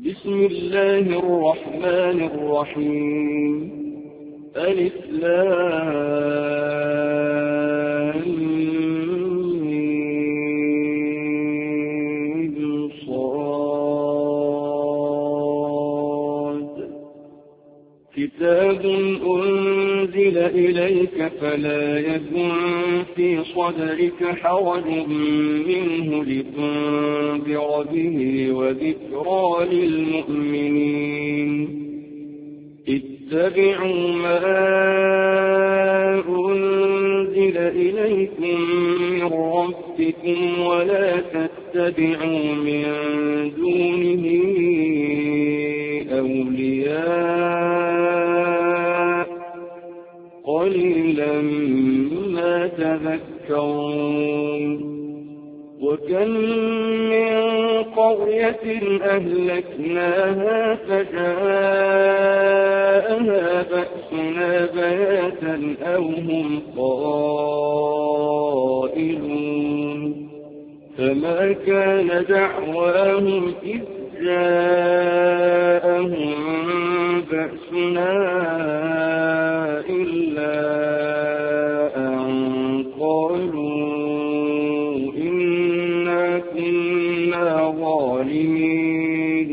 بسم الله الرحمن الرحيم. ألف لام ميم صاد. كتاب أنزل إليك فلا يكن في صدرك حرج منه لتنذر به وذكرى للمؤمنين. اتبعوا ما أنزل إليكم من ربكم ولا تتبعوا من دونه أولياء قليلا ما تذكرون. وكم من قرية أهلكناها فجاءها بأسنا بياتا أو هم قائلون. فما كان دعواهم إذ جاءهم بأسنا إلا أن قالوا إنا كنا ظالمين.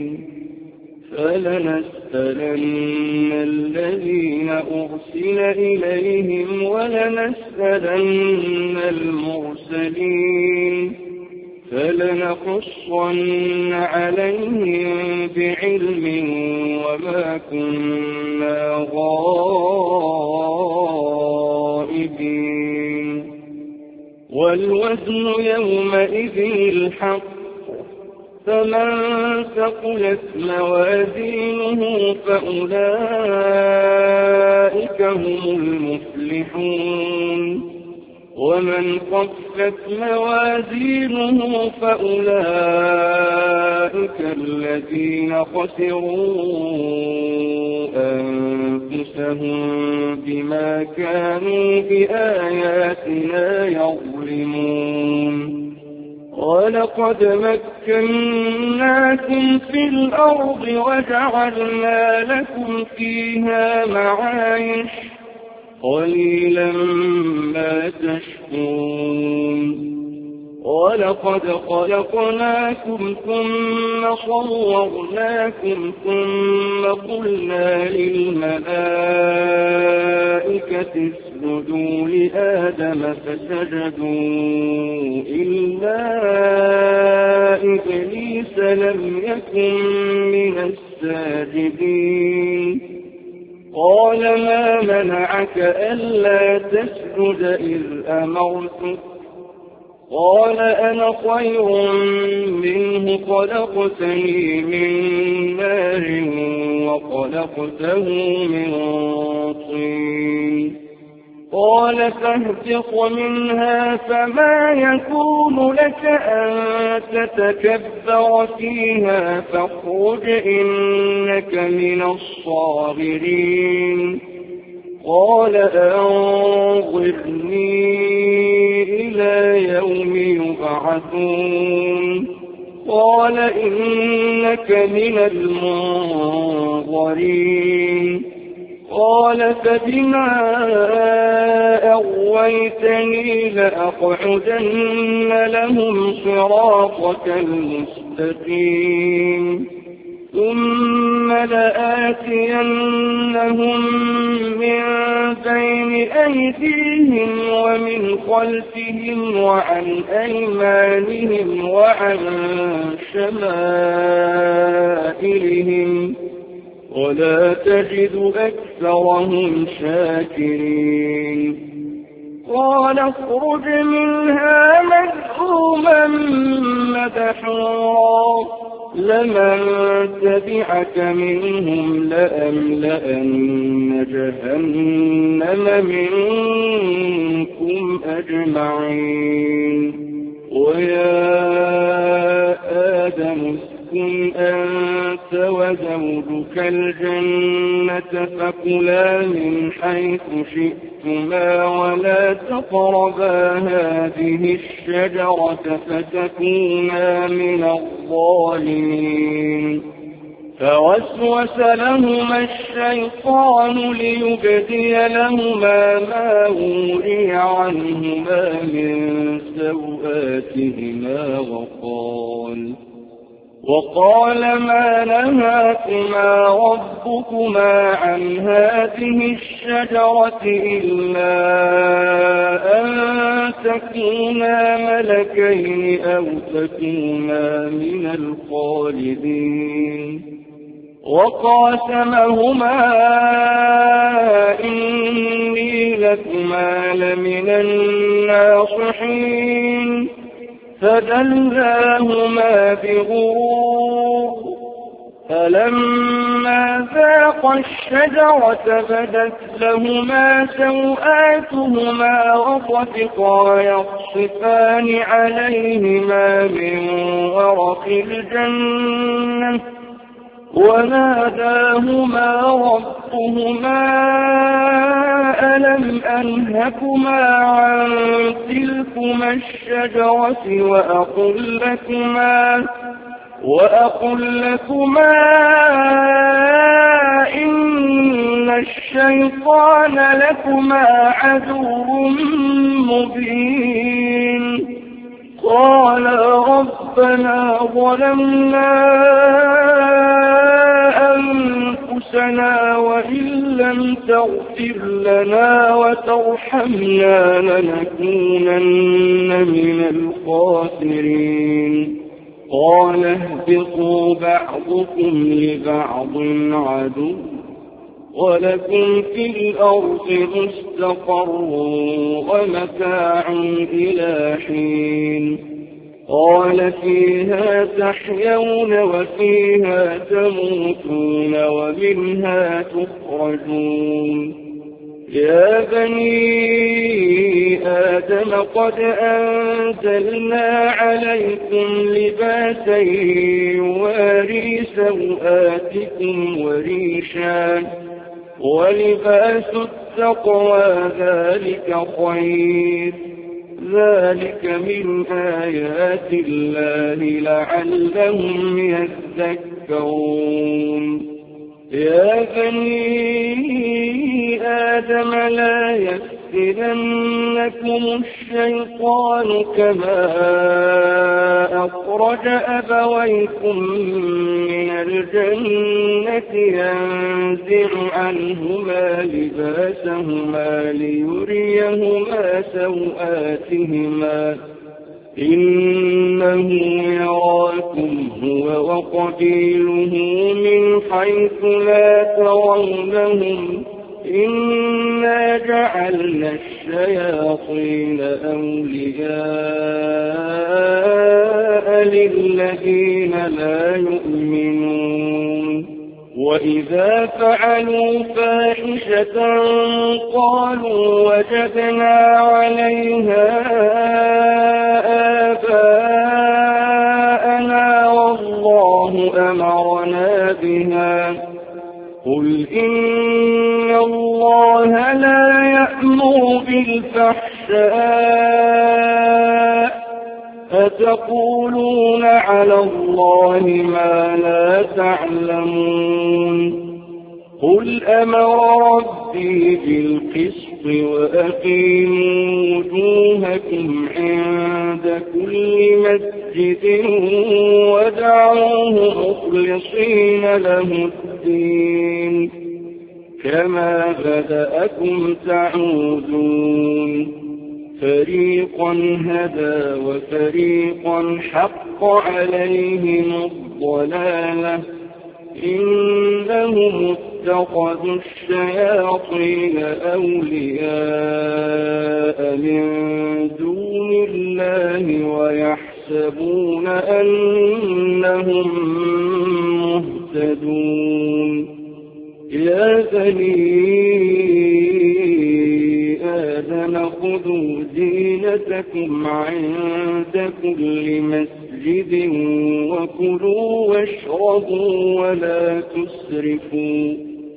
فلنسألن الذين أرسل إليهم ولنسألن المرسلين. فلنقصن عليهم بعلم وما كنا غائبين. والوزن يومئذ الحق. فمن ثقلت موازينه فأولئك هم المفلحون. ومن خفت موازينه فأولئك الذين خسروا أنفسهم بما كانوا بآياتنا يظلمون. ولقد مكناكم في الأرض وجعلنا لكم فيها معايش قليلا ما تشكرون. ولقد خلقناكم ثم صورناكم ثم قلنا للملائكة اسجدوا لآدم فسجدوا إلا إبليس لم يكن من الساجدين. قال ما منعك ألا تسجد إذ أمرتك؟ قال أنا خير منه خلقتني من نار وخلقته من طين. قال فاهبط منها فما يكون لك أن تتكبر فيها فاخرج إنك من الصاغرين. قال أنظرني إلى يوم يبعثون. قال إنك من المنظرين. قال فبما أغويتني لأقعدن لهم صراطك المستقيم ثم لآتينهم من بين أيديهم ومن خلفهم وعن أيمانهم وعن شمائلهم ولا تجد أكثرهم شاكرين. قال اخرج منها مذءوما مدحورا لمن تبعك منهم لأملأن جهنم منكم أجمعين. ويا آدم اسكن أنت وزوجك الجنة فكلا من حيث شئتما ولا تقربا هذه الشجرة فتكونا من الظالمين. فوسوس لهما الشيطان ليبدي لهما ما وري عنهما من سوآتهما وقال ما نهاكما ربكما عن هذه الشجرة إلا أن تكونا ملكين أو تكونا من الخالدين وقاسمهما إني لكما لمن الناصحين فدلاهما بغرور فلما ذاقا الشجرة بدت لهما سوآتهما وطفقا يخصفان عليهما من ورق الجنة وناداهما ربهما ألم أنهكما عن تلكما الشجرة وأقل لكما إن الشيطان لكما عدو مبين قال ربنا ظلمنا أنفسنا وإن لم تغفر لنا وترحمنا لنكونن من الخاسرين قال اهبطوا بعضكم لبعض عدو ولكم في الأرض مستقر ومتاع إلى حين قال فيها تحيون وفيها تموتون ومنها تخرجون يا بني آدم قد أنزلنا عليكم لباسا يواري سوآتكم وريشا ولباس التقوى ذلك خير ذلك من آيات الله لعلهم يذكرون يا بني آدم لا يفتننكم الشيطان كما أخرج أبويكم من الجنة ينزع عنهما لباسهما ليريهما سوآتهما إنه يراكم هو وقبيله من حيث لا ترونهم إنا جعلنا الشياطين أولياء للذين لا يؤمنون وإذا فعلوا فاحشة قالوا وجدنا عليها آباءنا والله أمرنا بها قل إن الله لا يأمر بالفحشاء أتقولون على الله ما لا تعلمون قل أمر ربي بالقسط وأقيموا وجوهكم عند كل مسجد ودعوه مخلصين له الدين كما بدأكم تعودون فريقا هدى وفريقا حق عليهم الضلالة إنهم اتخذوا الشياطين أولياء من دون الله ويحسبون أنهم مهتدون يا بني آدم خذوا زينتكم عند كل مسجد وكلوا واشربوا ولا تسرفوا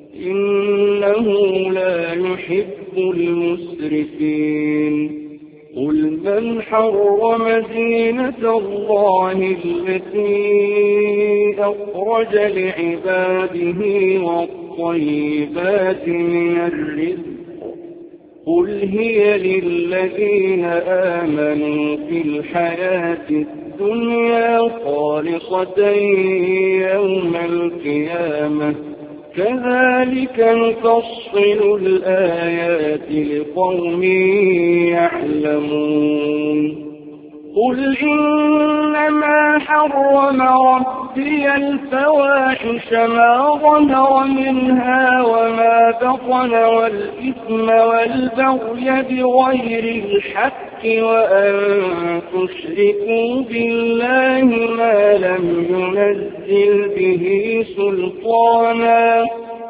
إنه لا يحب المسرفين قل من حرم زينة الله التي أخرج لعباده والطيبات من الرزق قل هي للذين آمنوا في الحياة الدنيا خالصة يوم القيامة كذلك نفصل الآيات لقوم يعلمون قل إنما حرم ربي الفواحش ما ظهر منها وما بطن والإثم والبغي بغير الحق وأن تشركوا بالله ما لم ينزل به سلطانا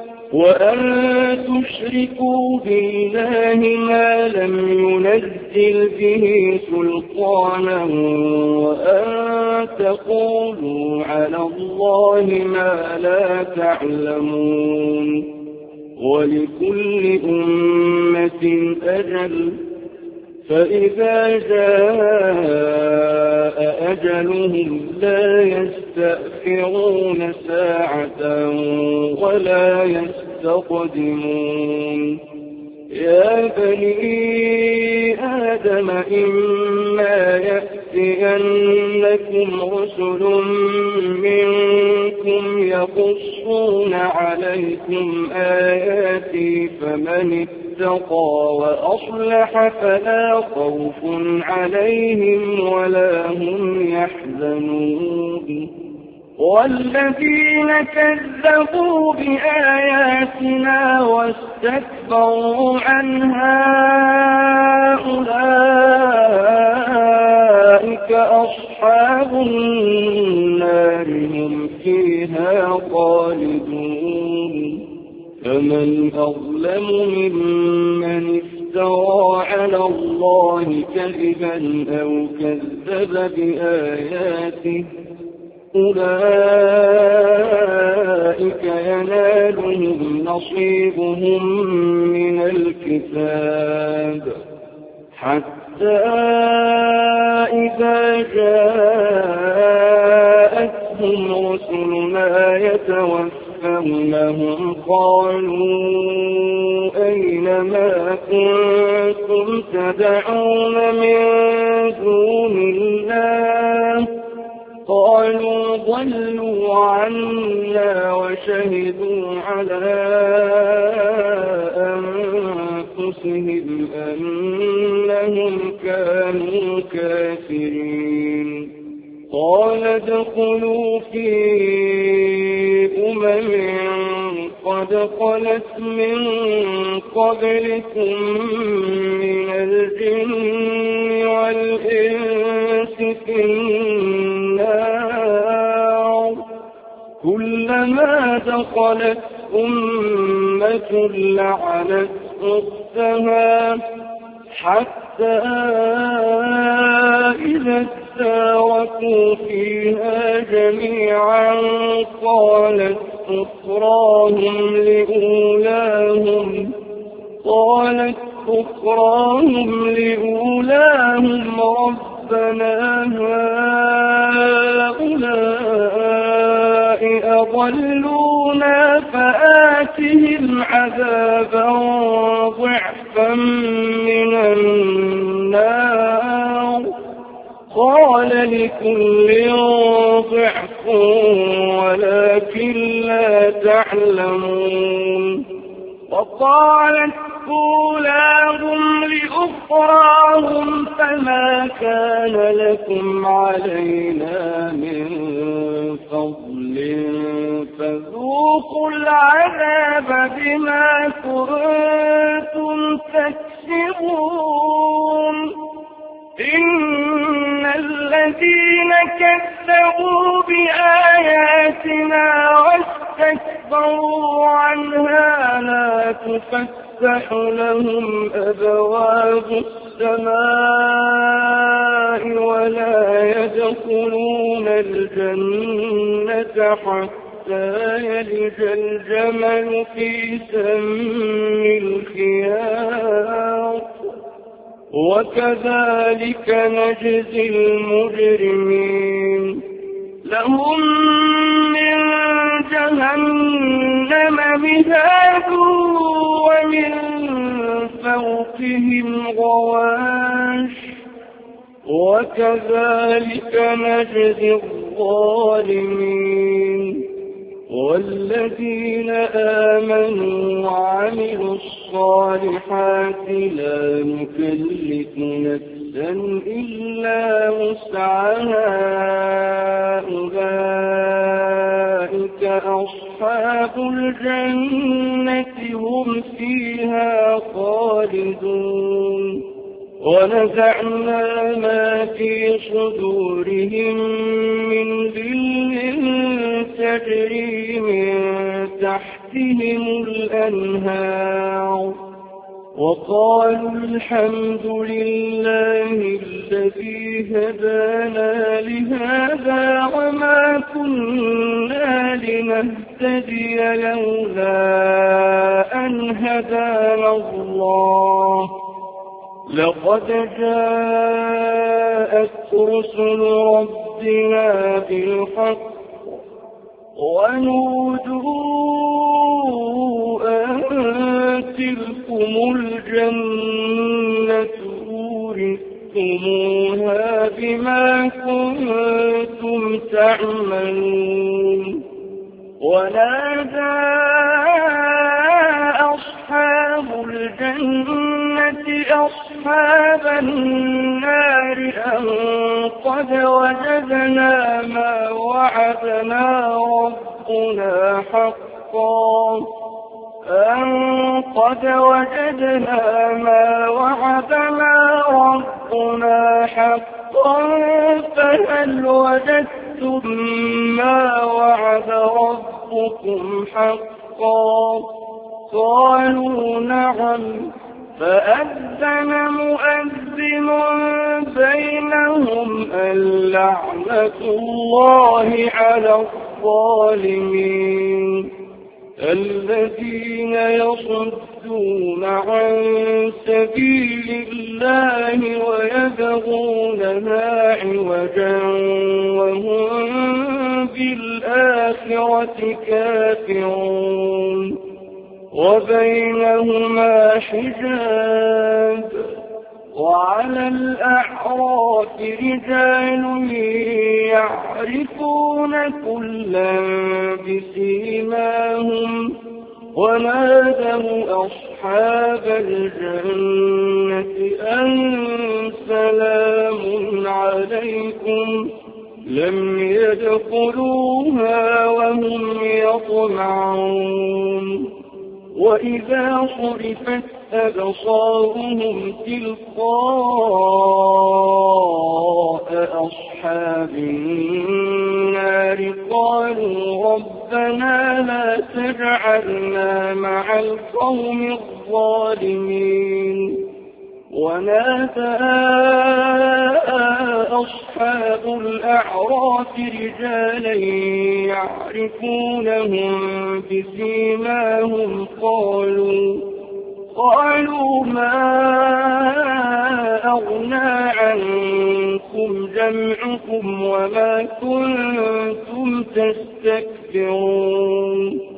وأن تقولوا على الله ما لا تعلمون ولكل أمة أجل فإذا جاء أجلهم لا يستأخرون ساعة ولا يستقدمون يا بني آدم إما يأتينكم رسل منكم يقصون عليكم آياتي فمن اتقى وأصلح فلا خوف عليهم ولا هم يحزنون والذين كذبوا بآياتنا واستكبروا عنها أولئك أصحاب النار هم فيها خالدون فمن أظلم ممن افترى على الله كذبا أو كذب بآياته أولئك ينالهم نصيبهم من الكتاب حتى إذا جاءتهم رسلنا يتوفونهم قالوا أين ما كنتم تدعون من دون الله قالوا ضلوا عنا وشهدوا على أنفسهم أنهم كانوا كافرين قال ادخلوا في قد خلت من قبلكم من الجن والإنس في النار كلما دخلت أمة لعنت أختها حتى إذا اداركوا فيها جميعا قالت أخراهم لأولاهم ربنا هؤلاء أضلونا فآتهم عذابا ضعفا من النار قال لكل ضعف ولكن لا تعلمون وقالت أولاهم لأخراهم فما كان لكم علينا من فضل فذوقوا العذاب بما كنتم تكسبون إن الذين كذبوا بآياتنا واستكبروا عنها لا تفتح لهم أبواب السماء ولا يدخلون الجنة حتى يلج الجمل في سم الخياط وكذلك نجزي المجرمين لهم من جهنم مهاد ومن فوقهم غواش وكذلك نجزي الظالمين والذين آمنوا وعملوا الصالحات لا نكلف نفسا إلا وسعها أولئك أصحاب الجنة هم فيها خالدون ونزعنا ما في صدورهم من غل تجري من تحتهم الأنهار وقالوا الحمد لله الذي هدانا لهذا وما كنا لنهتدي لولا أن هدانا الله لقد جاءت رسل ربنا بالحق ونودوا أن تلكم الجنة أورثتموها بما كنتم تعملون ونادى أصحاب الجنة أصحاب النار أن قد وجدنا ما وعدنا ربنا حقا أن قد وجدنا ما وعدنا ربنا حقا فهل وجدتم ما وعد ربكم حقا قالوا نعم فأذن مؤذن بينهم اللعنة الله على الظالمين الذين يصدون عن سبيل الله ويبغونها عوجا وهم بالآخرة كافرون وبينهما حجاب وعلى الأعراف رجال يعرفون كلا بسيماهم ونادوا أصحاب الجنة أن سلام عليكم لم يدخلوها وهم يطمعون وإذا صرفت أبصارهم تلقاء أصحاب النار قالوا ربنا لا تجعلنا مع القوم الظالمين ونادى أصحاب الأعراف رجالا يعرفونهم بسيماهم قالوا ما أغنى عنكم جمعكم وما كنتم تستكبرون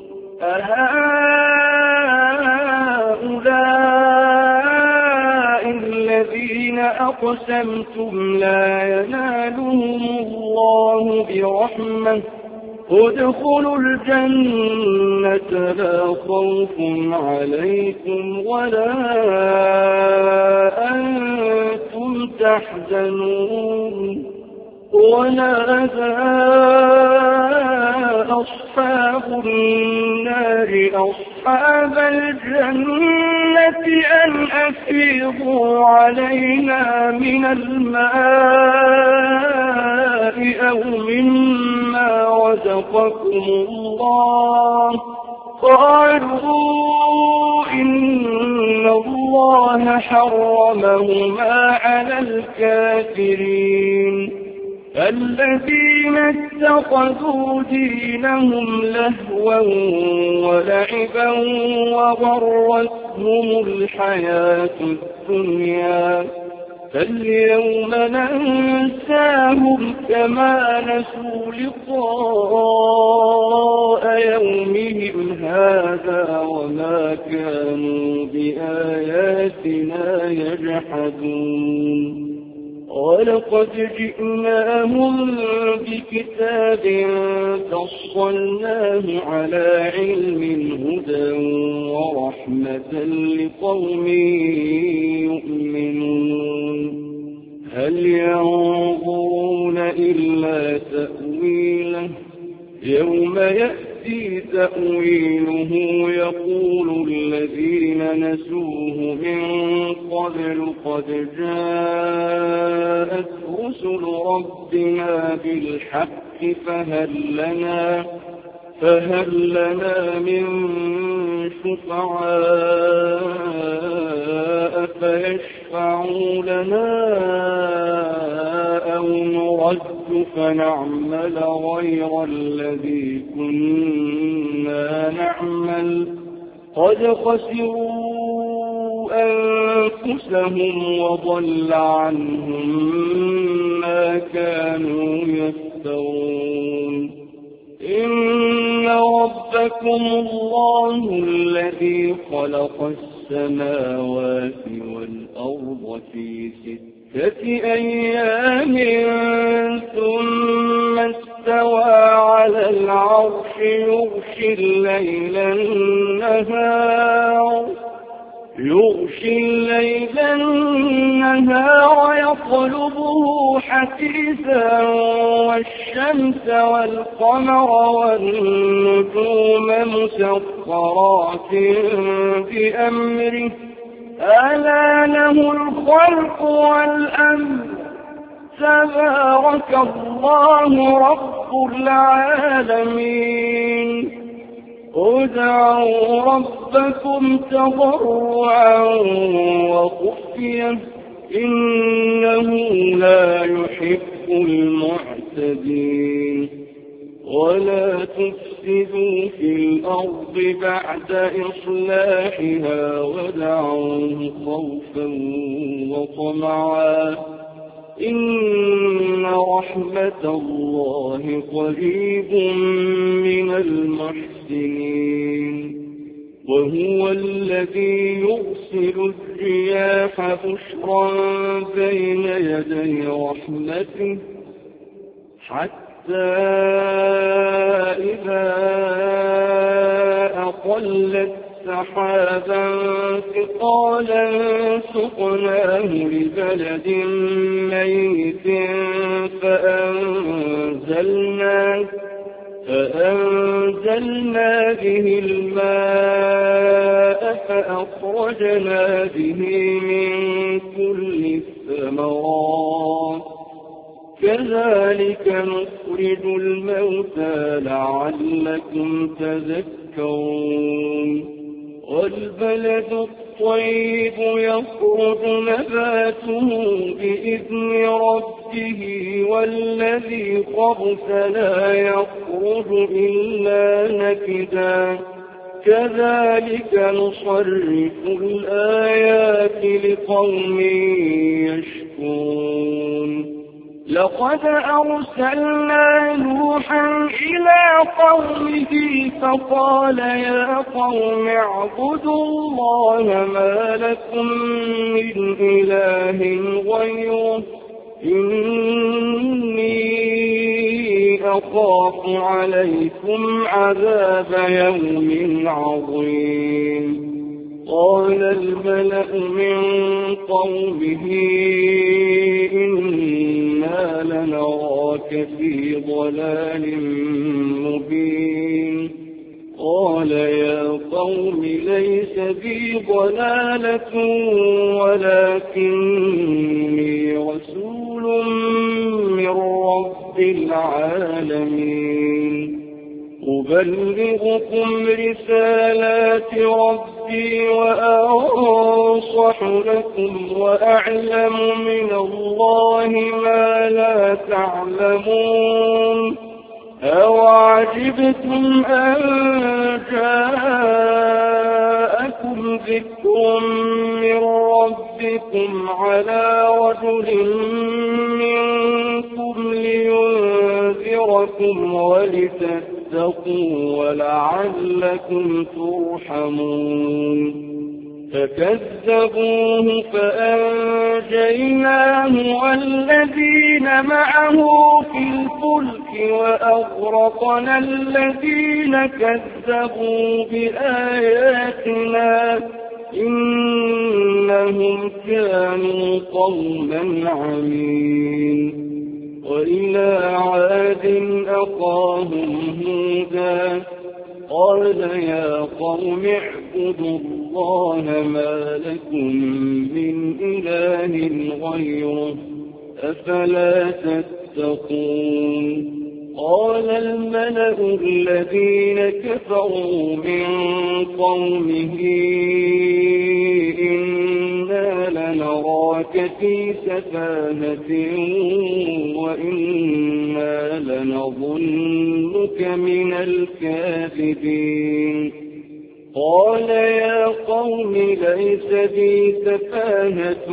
أهؤلاء الذين أقسمتم لا ينالهم الله برحمة ادخلوا الجنة لا خوف عليكم ولا أنتم تحزنون ونادى أصحاب النار أصحاب الجنة أن أفيضوا علينا من الماء أو مما رزقكم الله قالوا إن الله حرمهما على الكافرين الذين اتخذوا دينهم لهوا ولعبا وغرتهم الحياة الدنيا فاليوم ننساهم كما نسوا لقاء يومهم هذا وما كانوا بآياتنا يجحدون ولقد جئناهم بكتاب فصلناه على علم هدى ورحمة لقوم يؤمنون هل ينظرون إلا تأويله يوم يأتي تأويله يقول الذين نسوه من قبل قد جاءت رسل ربنا بالحق فهل لنا من شفعاء فيشفعوا لنا أو نرد فنعمل غير الذي كنا نعمل قد خسروا أنفسهم وضل عنهم ما كانوا يفترون إن ربكم الله الذي خلق السماوات والأرض في 6 أيام ثم استوى على العرش يغشي الليل النهار يطلبه حثيثا والشمس والقمر والنجوم مسخرات بأمره ألا له الخلق والأمر تبارك الله رب العالمين ادعوا ربكم تضرعا وخفيا إنه لا يحب المعتدين ولا تفسدوا في الأرض بعد إصلاحها ودعوه خوفا وطمعا إن رحمة الله قريب من المحسنين وهو الذي يرسل الرياح بشرا بين يدي رحمته حتى إذا أقلت سحابا ثقالا سقناه لبلد ميت فأنزلنا به الماء فأخرجنا به من كل الثمرات كذلك نخرج الموتى لعلكم تذكرون والبلد الطيب يخرج نباته بإذن ربه والذي خبث لا يخرج إلا نكدا كذلك نصرف الآيات لقوم يشكرون لقد أرسلنا نوحا إلى قومه فقال يا قوم اعبدوا الله ما لكم من إله غيره إني أخاف عليكم عذاب يوم عظيم قال الملأ من قومه إنا لنراك في ضلال مبين قال يا قوم ليس بي ضلالة ولكني رسول من رب العالمين أبلغكم رسالات ربي وأنصح لكم وأعلم من الله ما لا تعلمون أوعجبتم أن جاءكم ذكر من ربكم على رجل منكم لينذركم ولتتقوا ولعلكم ترحمون فكذبوه فأنجيناه والذين معه في الفلك وأغرقنا الذين كذبوا بآياتنا إنهم كانوا قوما عمين وإلى عاد أخاهم هودا قال يا قوم اعبدوا الله ما لكم من إله غيره أفلا تتقون قال الملأ الذين كفروا من قومه إنا لنراك في سفاهة وإنا لنظنك من الكاذبين قال يا قوم ليس بي سفاهة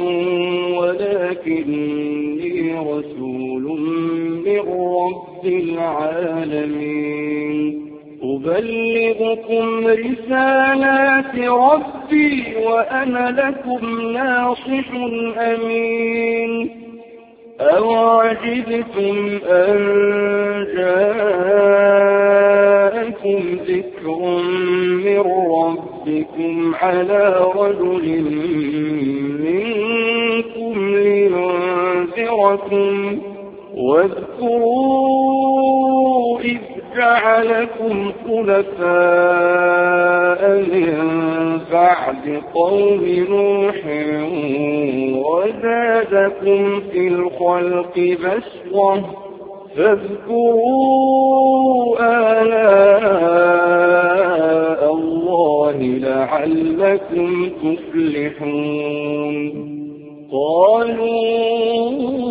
ولكني رسول من رب العالمين أبلغكم رسالات ربي وأنا لكم ناصح أمين أوعجبتم أن جاءكم ذكر من ربكم على رجل منكم لينذركم واذكروا إذ جعلكم خلفاء من بعد قوم نوح وزادكم في الخلق بسطة فاذكروا آلاء الله لعلكم تفلحون قالوا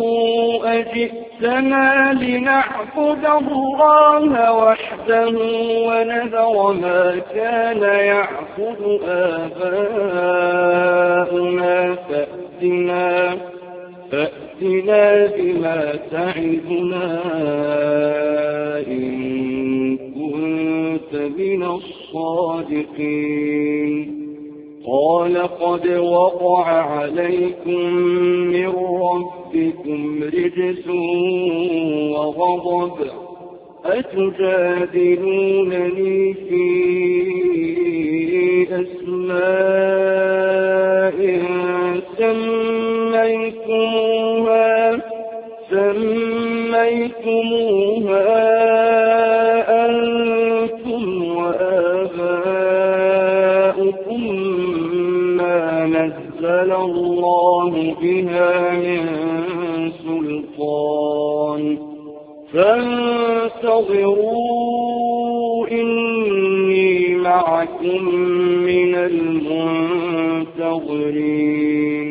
أجئتنا لنعبد الله وحده ونذر ما كان يعبد آباؤنا فأتنا بما تعدنا إن كنت من الصادقين قال قد وقع عليكم من ربكم رجس وغضب أتجادلونني في أسماء سميتموها أنتم وآباؤكم ما نزل الله بها من سلطان فانتظروا إني معكم من المنتظرين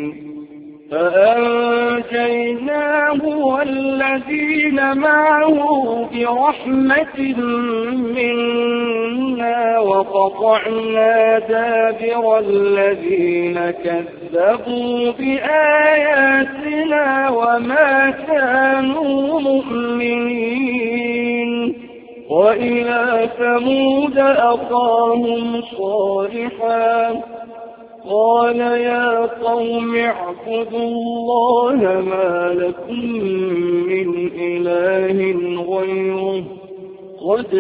فأنجيناه والذين معه برحمة منا وقطعنا دابر الذين كذبوا بآياتنا وما كانوا مؤمنين وإلى ثمود أخاهم صالحا قال يا قوم اعبدوا الله ما لكم من إله غيره قد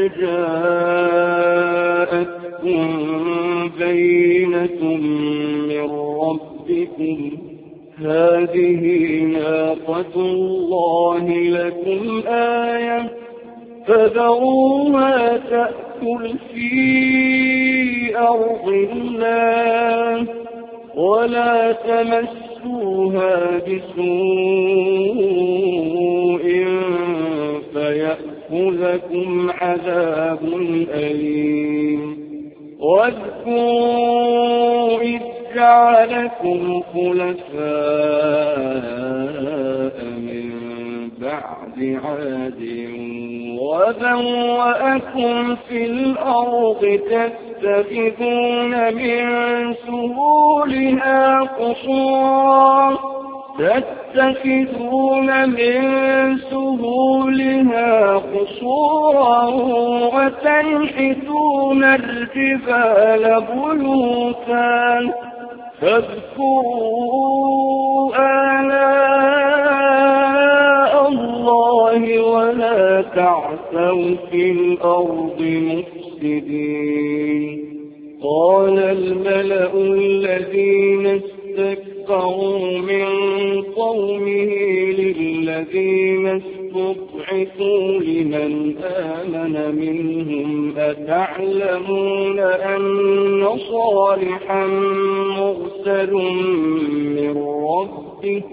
جاءتكم بينة من ربكم هذه ناقة الله لكم آية فذروها تأكل في أرض الله ولا تمسوها بسوء فيأخذكم عذاب أليم واذكروا إذ جعلكم خلفاء من بعد عاد وبوأكم في الأرض تتخذون من سهولها قصورا وتنحتون الجبال بيوتا فاذكروا آلاء الله ولا تعثوا في الأرض مفسدين قال الملأ الذين استكبروا من قومه للذين استضعفوا لمن آمن منهم أتعلمون أن صالحا مرسل من ربه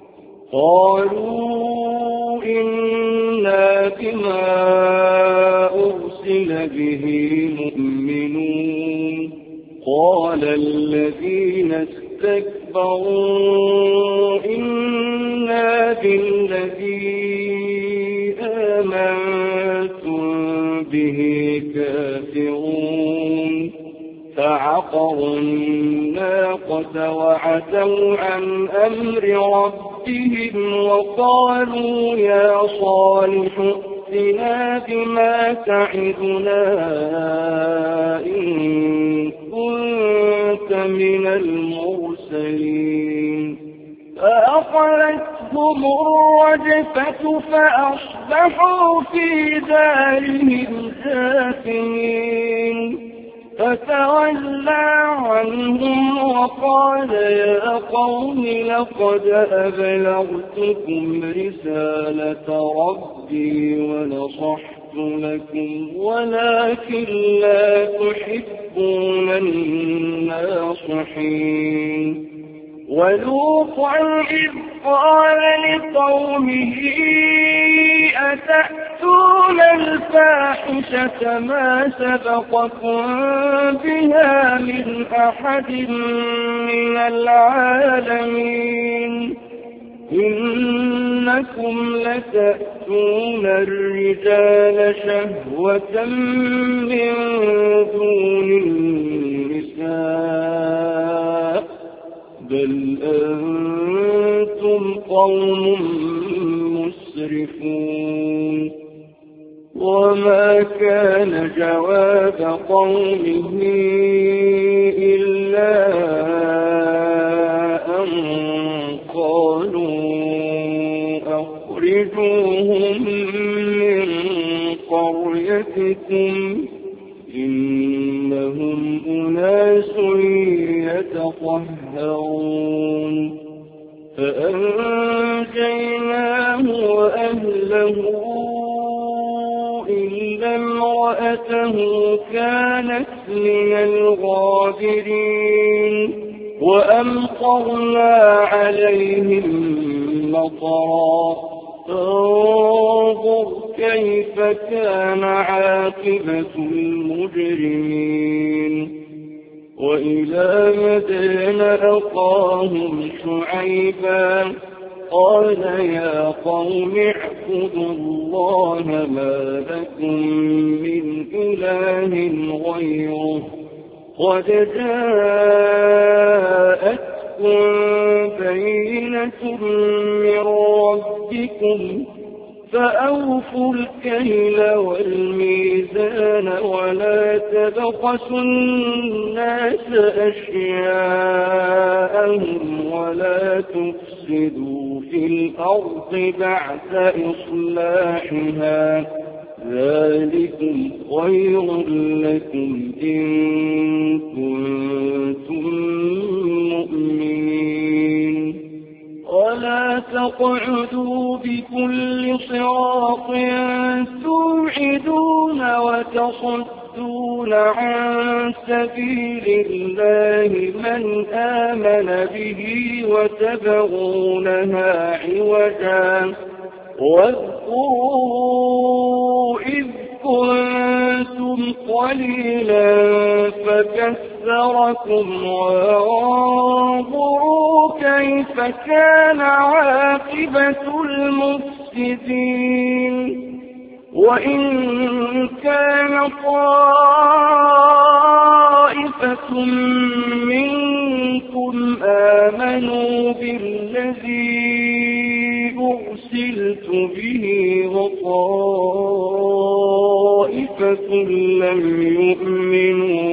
قالوا إنا بما أرسل به مؤمنون قال الذين استكبروا إنا بالذي آمنتم به كافرون فعقروا الناقة وعتوا عن أمر ربهم وقالوا يا صالح ائتنا بما تعدنا إن كنت من المرسلين فأخذتهم الرجفة فأصبحوا في دارهم جاثمين فتولى عنهم وقال يا قوم لقد أبلغتكم رسالة ربي ونصحت لكم ولكن لا تحبون الناصحين ولوطا إذ قال لقومه أتأتون الفاحشة ما سبقكم بها من أحد من العالمين إنكم لتأتون الرجال شهوة من دون النساء بل أنتم قوم مسرفون وما كان جواب قومه إلا أن قالوا أخرجوهم من قريتكم إنهم أناس يتطهرون فأنجيناه وأهله إلا امرأته كانت من الغابرين وأمطرنا عليهم مطرا فانظر كيف كان عاقبة المجرمين وإلى مدين أخاهم شعيبا قال يا قوم اعبدوا الله ما لكم من إله غيره قد جاءتكم بينة من ربكم فأوفوا الكيل والميزان ولا تبخسوا الناس أشياءهم ولا تفسدوا في الأرض بعد إصلاحها ذلكم خير لكم إن كنتم مؤمنين ولا تقعدوا بكل صراط توعدون وتصدون عن سبيل الله من آمن به وتبغونها عوجا واذكروا إذ كنتم قليلا فكثركم وانظروا كيف كان عاقبة المفسدين وإن كان طائفة منكم آمنوا بالذي أرسلت به وطائفة لم يؤمنوا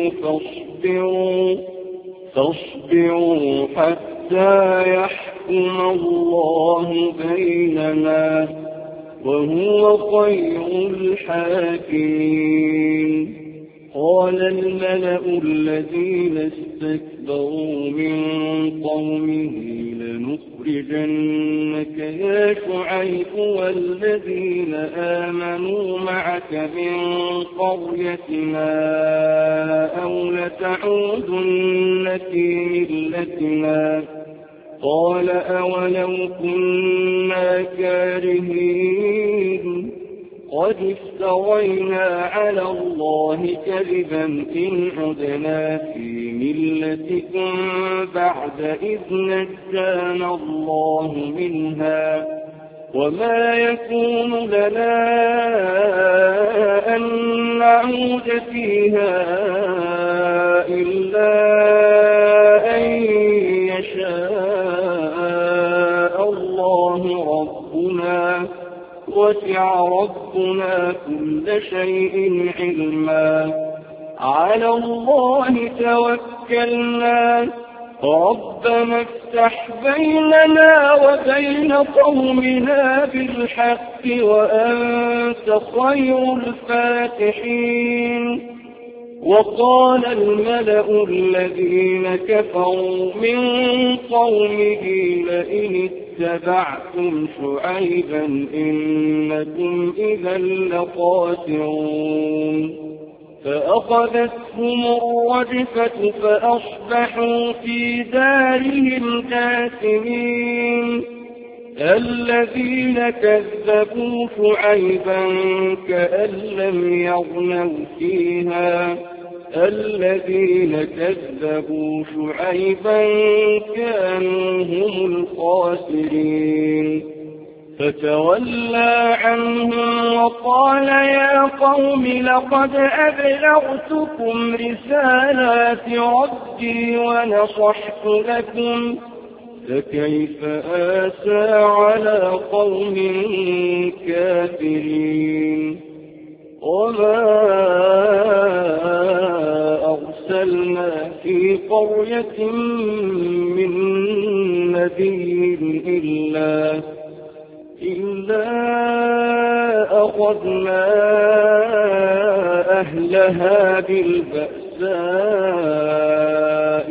فاصبروا حتى يحكم الله بيننا وهو خير الحاكمين. قال الملأ الذين استكبروا من قومه لنخرجنك يا شعيب والذين آمنوا معك من قريتنا أو لتعودن في ملتنا. قال أولو كنا كارهين قد افترينا على الله كذبا إن عدنا في ملتكم بعد إذ نجانا الله منها وما يكون لنا أن نعود فيها إلا أن يشاء الله ربنا وسع ربنا كل شيء علما. على الله توكلنا ربنا افتح بيننا وبين قومنا بالحق وأنت خير الفاتحين. وقال الملأ الذين كفروا من قومه لئن اتبعتم شعيبا إنكم إذا لخاسرون. فأخذتهم الرجفة فأصبحوا في دارهم جاثمين. الذين كذبوا شعيبا كأن لم يغنوا فيها الذين كذبوا شعيبا كانوا هم الخاسرين. فتولى عنهم وقال يا قوم لقد أبلغتكم رسالات ربي ونصحت لكم فكيف آسى على قوم كافرين. وما أرسلنا في قرية من نبي إلا أخذنا أهلها بالبأساء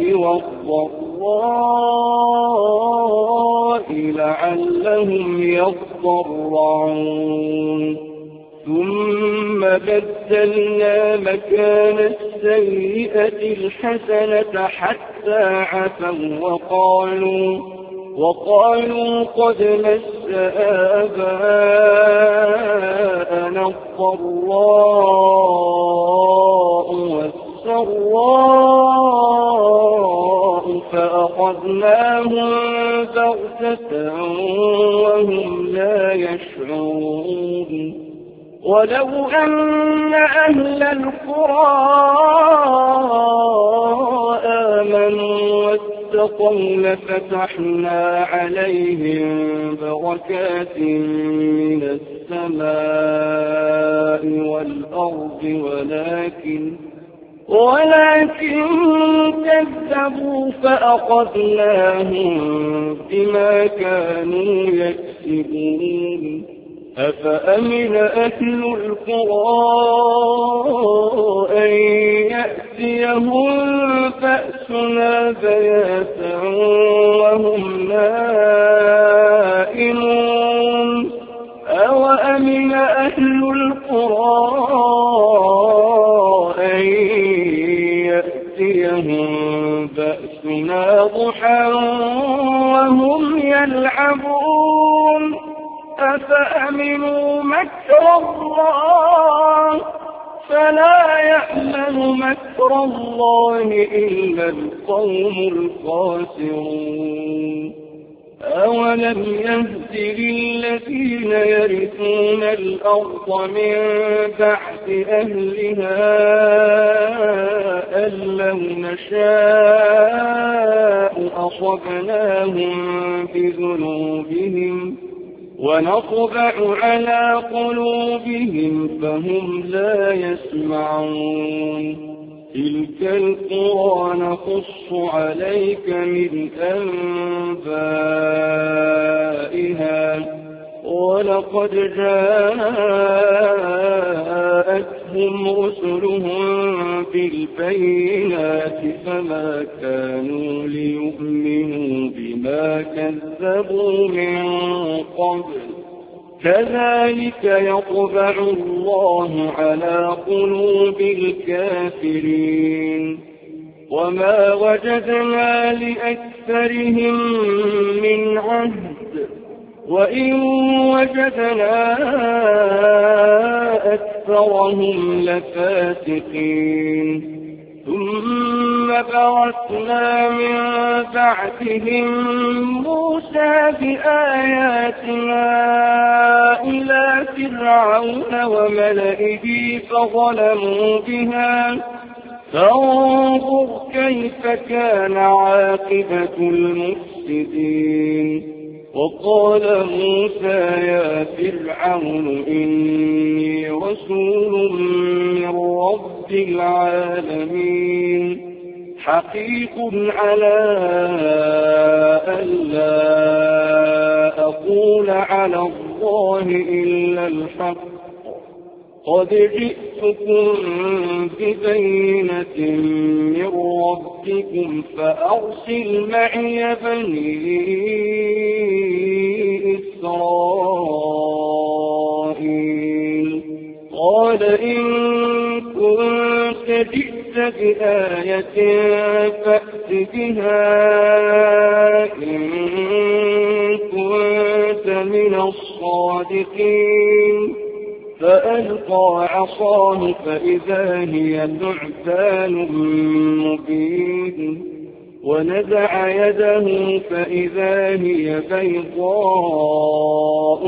والضراء لعلهم يضرعون. ثم بدلنا مكان السيئة الحسنة حتى عفوا وقالوا قد مس آباءنا الضراء والسراء فأخذناهم بغتة وهم لا يشعرون. ولو أن أهل القرى آمنوا واتقوا لفتحنا عليهم بركات من السماء والأرض ولكن كذبوا فأخذناهم بما كانوا يكسبون. أفأمن أهل القرى أن يأتيهم بأسنا بياتا وهم نائمون. أوأمن أهل القرى أن يأتيهم بأسنا ضحى وهم يلعبون. أفأمنوا مكر الله فلا يأمن مكر الله إلا القوم الخاسرون. أولم يهد للذين يرثون الأرض من بعد أهلها أن لو نشاء أصبناهم بذنوبهم ونطبع على قلوبهم فهم لا يسمعون تلك القرى نقص عليك من أنبائها ولقد جاءتهم رسلهم بالبينات فما كانوا ليؤمنوا بما كذبوا من قبل كذلك يطبع الله على قلوب الكافرين وما وجدنا لأكثرهم من عهد وإن وجدنا أكثرهم لفاسقين ثم بعثنا من بعدهم موسى بآياتنا إلى فرعون وملئه فظلموا بها فانظر كيف كان عاقبة المفسدين وقال موسى يا فرعون إني رسول من رب العالمين حقيق على ألا أقول على الله إلا الحق قد جئتكم ببينة من ربكم فأرسل معي بني إسرائيل قال إن كنت جئت بآية فأت بها إن كنت من الصادقين فألقى عصاه فإذا هي ثعبان مبين ونزع يده فإذا هي بيضاء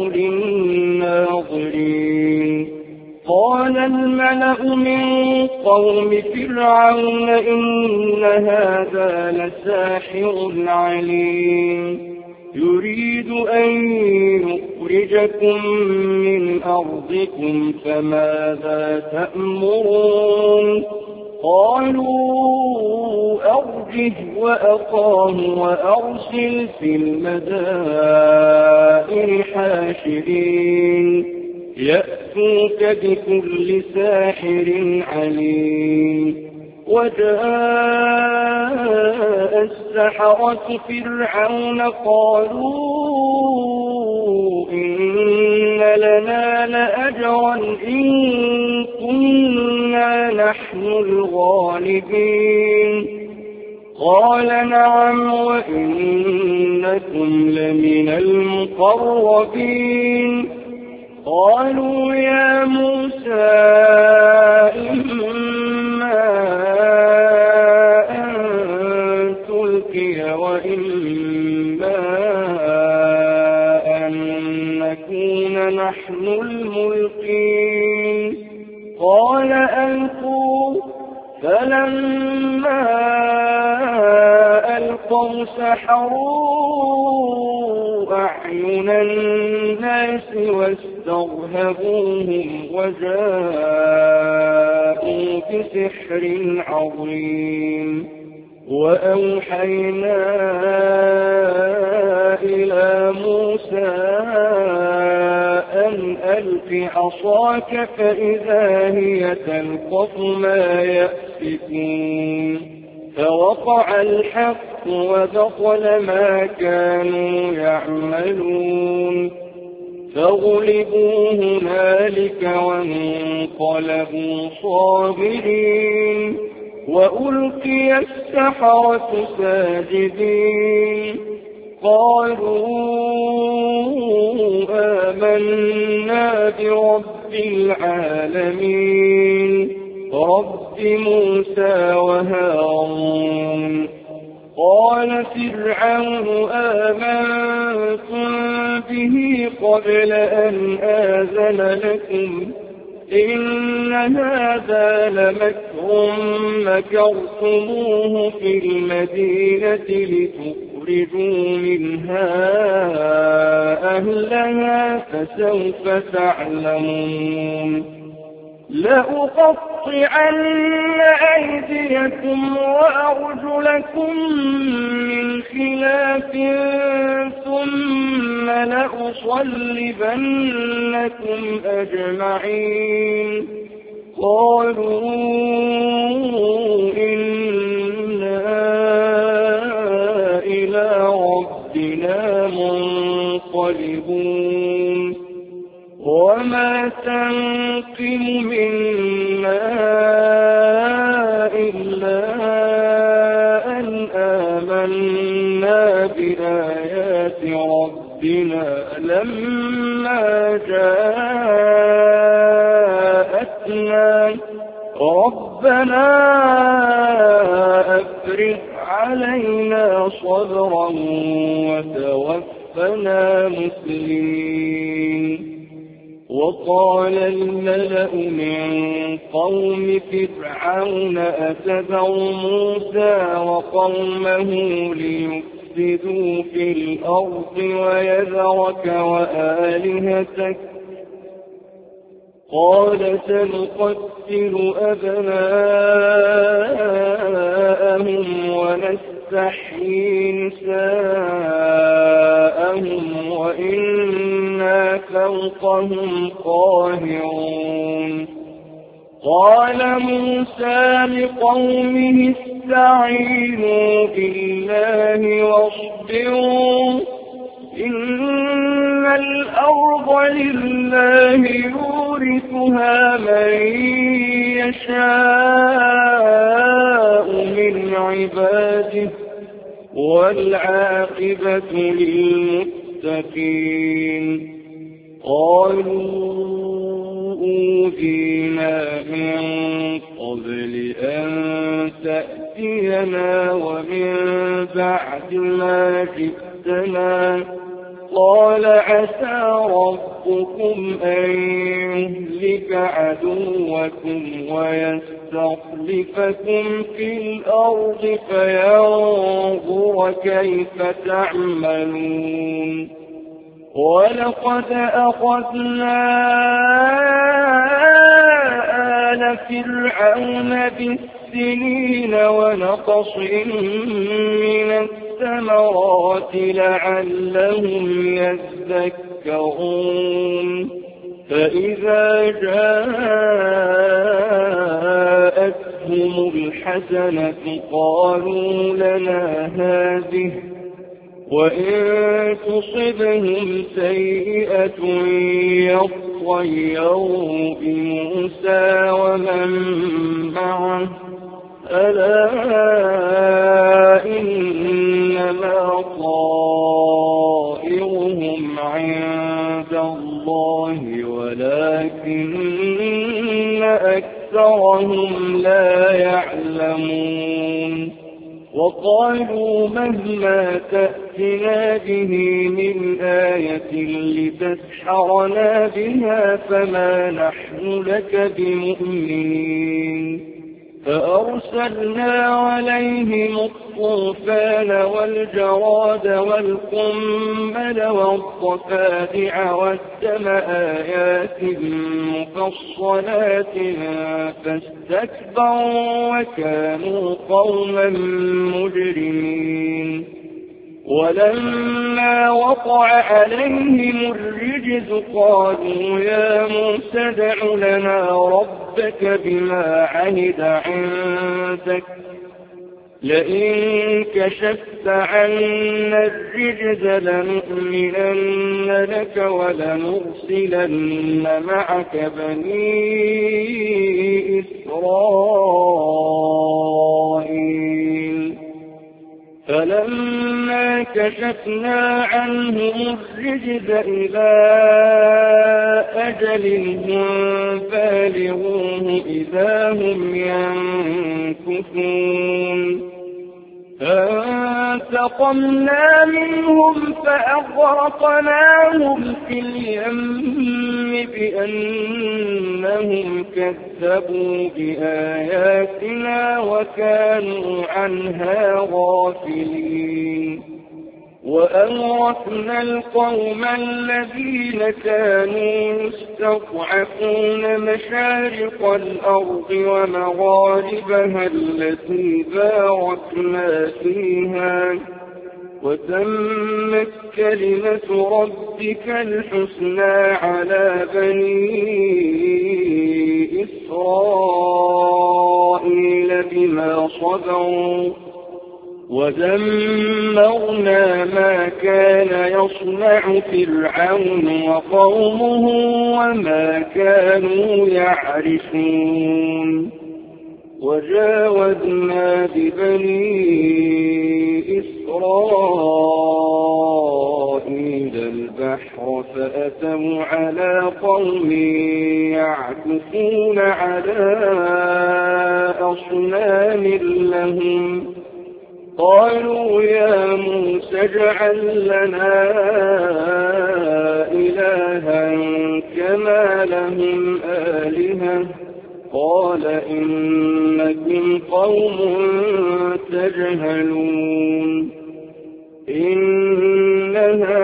للناظرين قال الملأ من قوم فرعون إن هذا لساحر عليم يريد أن يخرجكم من أرضكم فماذا تأمرون قالوا أرجه وأخاه وأرسل في المدائن حاشرين يأتوك بكل ساحر عليم وجاء السحرة فرعون قالوا إن لنا لأجرا إن كنا نحن الغالبين قال نعم وإنكم لمن المقربين قالوا يا موسى إما أن تلقي وإما أن نكون نحن الملقين قال ألقوا فلما ألقوا سحروا أعين الناس واسترهبوهم وجاءوا بسحر عظيم وأوحينا إلى موسى أن ألق عصاك فإذا هي تلقف ما يأفكون فوقع الحق وبطل ما كانوا يعملون فغلبوا هنالك وانقلبوا صاغرين وألقي السحرة ساجدين قالوا آمنا برب العالمين رب موسى وهارون قال فرعون آمنتم به قبل أن آذن لكم إن هذا لمكر مكرتموه في المدينة لتخرجوا منها أهلها فسوف تعلمون لأقطعن أيديكم وأرجلكم من خلاف ثم لأصلبنكم أجمعين قالوا إنا إلى ربنا منقلبون وما تنقم منا إلا أن آمنا بآيات ربنا لما جاءتنا ربنا أفرغ علينا صبرا وتوفنا مسلمين وقال الملأ من قوم فرعون أتذر موسى وقومه ليفسدوا في الأرض ويذرك وآلهتك قال سنقتل أبناءهم ونستحيي نساءهم وإنا فوقهم قاهرون قال موسى لقومه استعينوا بالله واصبروا إن الأرض لله يورثها من يشاء من عباده والعاقبة للمتقين قالوا أوذينا من قبل أن تأتينا ومن بعد ما جئتنا قال عسى ربكم أن يهلك عدوكم ويستخلفكم في الأرض فينظر كيف تعملون ولقد أخذنا آل فرعون بالسنين ونقص من الثمرات لعلهم يذكرون فإذا جاءتهم الحسنة قالوا لنا هذه وإن تصبهم سيئة يطيروا بموسى ومن معه ألا إنما طائرهم عند الله ولكن أكثرهم لا يعلمون وقالوا مهما تأتنا به من آية لتسحرنا بها فما نحن لك بمؤمنين فأرسلنا عليهم الطوفان والجراد والقمل والضفادع والدم آيات مفصلات فاستكبروا وكانوا قوما مجرمين ولما وقع عليهم الرجز قالوا يا موسى ادع لنا ربك بما عهد عندك لئن كشفت عنا الرجز لنؤمنن لك ولنرسلن معك بني إسرائيل فلما كشفنا عنهم الرجز إلى أجل هم بالغوه إذا هم ينكثون فانتقمنا منهم فأغرقناهم في اليم بأنهم كذبوا بآياتنا وكانوا عنها غافلين وأورثنا القوم الذين كانوا يستضعفون مشارق الأرض ومغاربها التي باركنا فيها وتمت كلمة ربك الحسنى على بني إسرائيل بما صبروا ودمرنا ما كان يصنع فرعون وقومه وما كانوا يعرشون وجاوزنا ببني إسرائيل البحر فأتوا على قوم يعكفون على أصنام لهم قالوا يا موسى اجعل لنا إلها كما لهم آلهة قال إنكم قوم تجهلون إن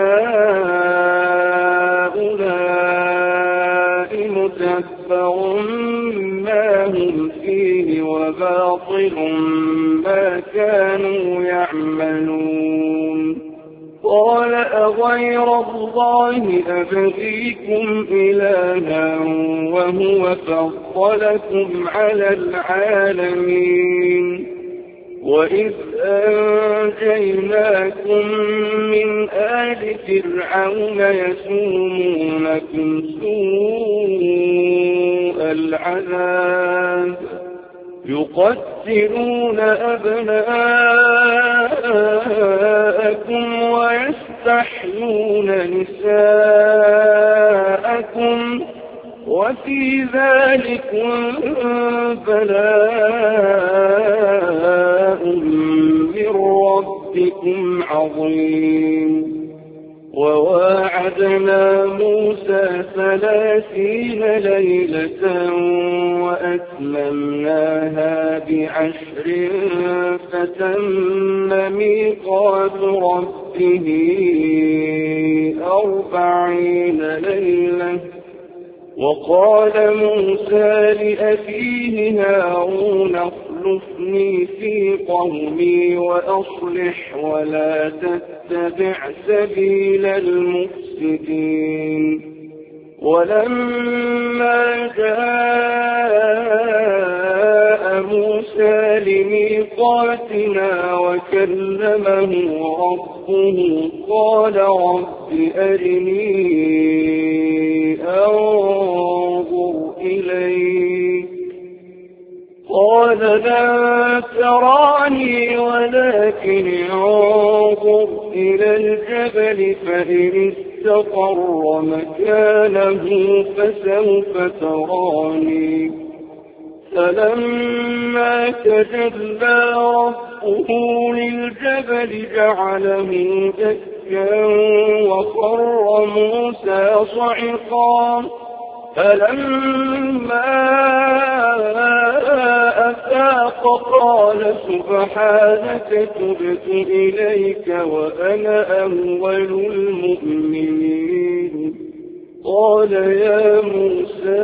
هؤلاء متبر ما هم فيه وباطل ما كانوا يعملون قال أغير الله أبغيكم إلها وهو فضلكم على العالمين وإذ أنجيناكم من آل فرعون يسومونكم سوء العذاب يقتلون أبناءكم ويستحيون نساءكم وفي ذلكم بلاء من ربكم عظيم وواعدنا موسى 30 ليلة وأتممناها ب10 فتم ميقات ربه 40 ليلة وقال موسى لأخيه هارون اخلفني في قومي وأصلح ولا تتبع سبيل المفسدين ولما جاء موسى لميقاتنا وكلمه ربه قال رب أرني أنظر إليك قال لن تراني ولكن انظر إلى الجبل فإن استقر مكانه فسوف تراني فلما تجلى ربه للجبل جعله دكا وخر موسى صعقا فلما أفاق قال سبحانك تبت إليك وأنا أول المؤمنين قال يا موسى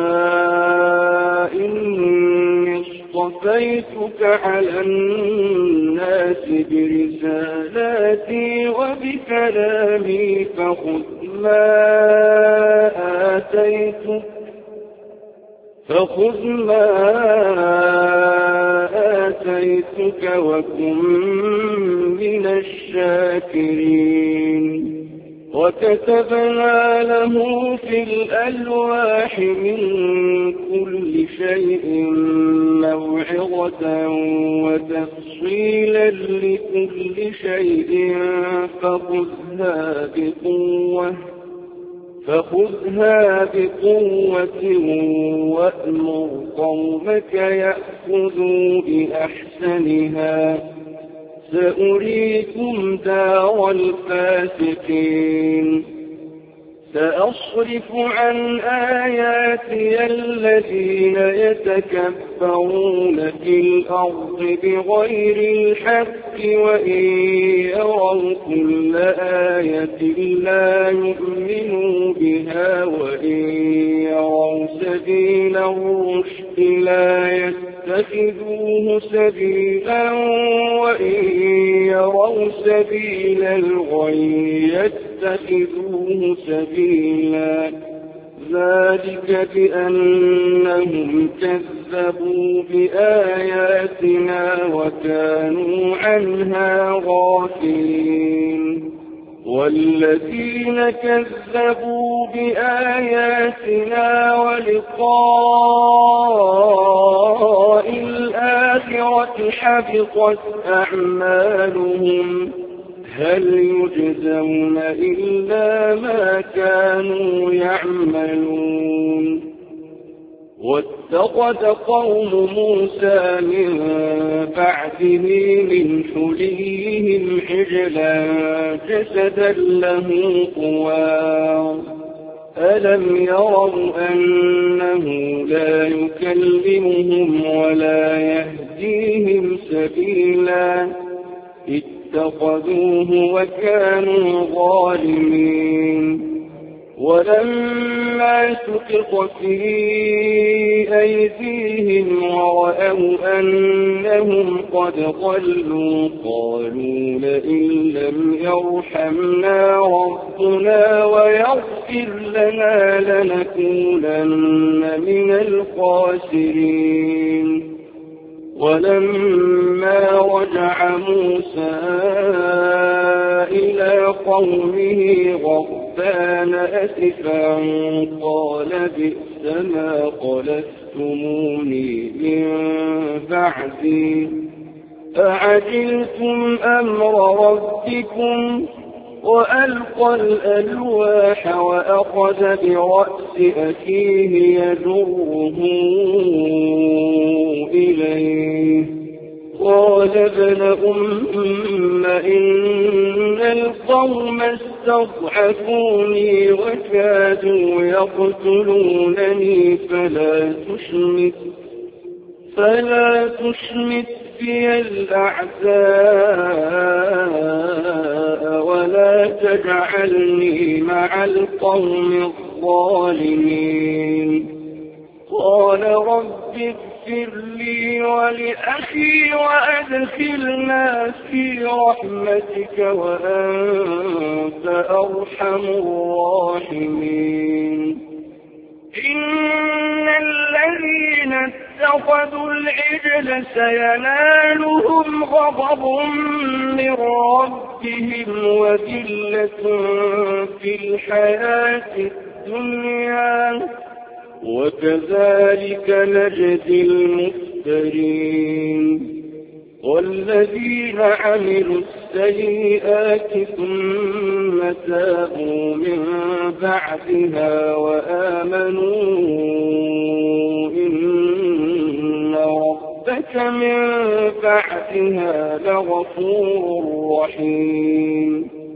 إني اصطفيتك على الناس برسالاتي وبكلامي فخذ ما آتيتك وكن من الشاكرين وكتبنا له في الألواح من كل شيء موعظة وتفصيلا لكل شيء فخذها بقوة وأمر قومك يأخذوا بأحسنها سأريكم دار الفاسقين سأصرف عن آياتي الذين يتكبرون في الأرض بغير الحق وإن يروا كل آية لا يؤمنوا بها وإن يروا سبيل الرشد لا يتخذوه سبيلا وإن يروا سبيل الغي يتخذوه سبيلا ذلك بأنهم كذبوا بآياتنا وكانوا عنها غافلين والذين كذبوا بآياتنا ولقاء الآخرة حبطت أعمالهم هل يجزون إلا ما كانوا يعملون واتخذ قوم موسى من بعده من حليهم عجلا جسدا له خوار ألم يروا أنه لا يكلمهم ولا يهديهم سبيلا اتخذوه وكانوا ظالمين ولما سقط في أيديهم ورأوا أنهم قد ضلوا قالوا لئن لم يرحمنا ربنا ويغفر لنا لنكونن من الخاسرين ولما رجع موسى إلى قومه غضبان أسفا قال بئس ما خلفتموني من بعدي أعجلتم أمر ربكم وألقى الألواح وأخذ برأس أخيه يجره إليه قال ابن إن القوم استضعفوني وكادوا يقتلونني فلا تشمت بي الأعداء ولا تجعلني مع القوم الظالمين قال رب اغفر لي ولأخي وأدخلنا في رحمتك وأنت أرحم الراحمين إن الذين اتخذوا العجل سينالهم غضب من ربهم وذلة في الحياة الدنيا وكذلك نجزي المفترين والذين عملوا السيئات ثم تابوا من بعدها وآمنوا إن ربك من بعدها لغفور رحيم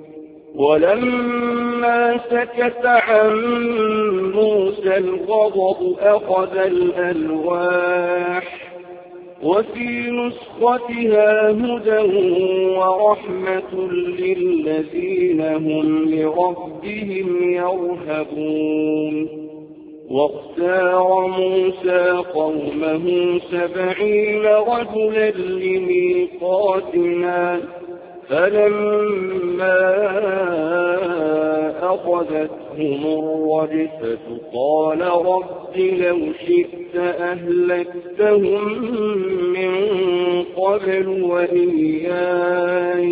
ولما سكت عن موسى الغضب أخذ الألواح وفي نسختها هدى ورحمة للذين هم لربهم يرهبون واختار موسى قومه 70 رجلا لميقاتنا فلما أخذتهم الرجفة قال رب لو شئت أهلكتهم من قبل وإياي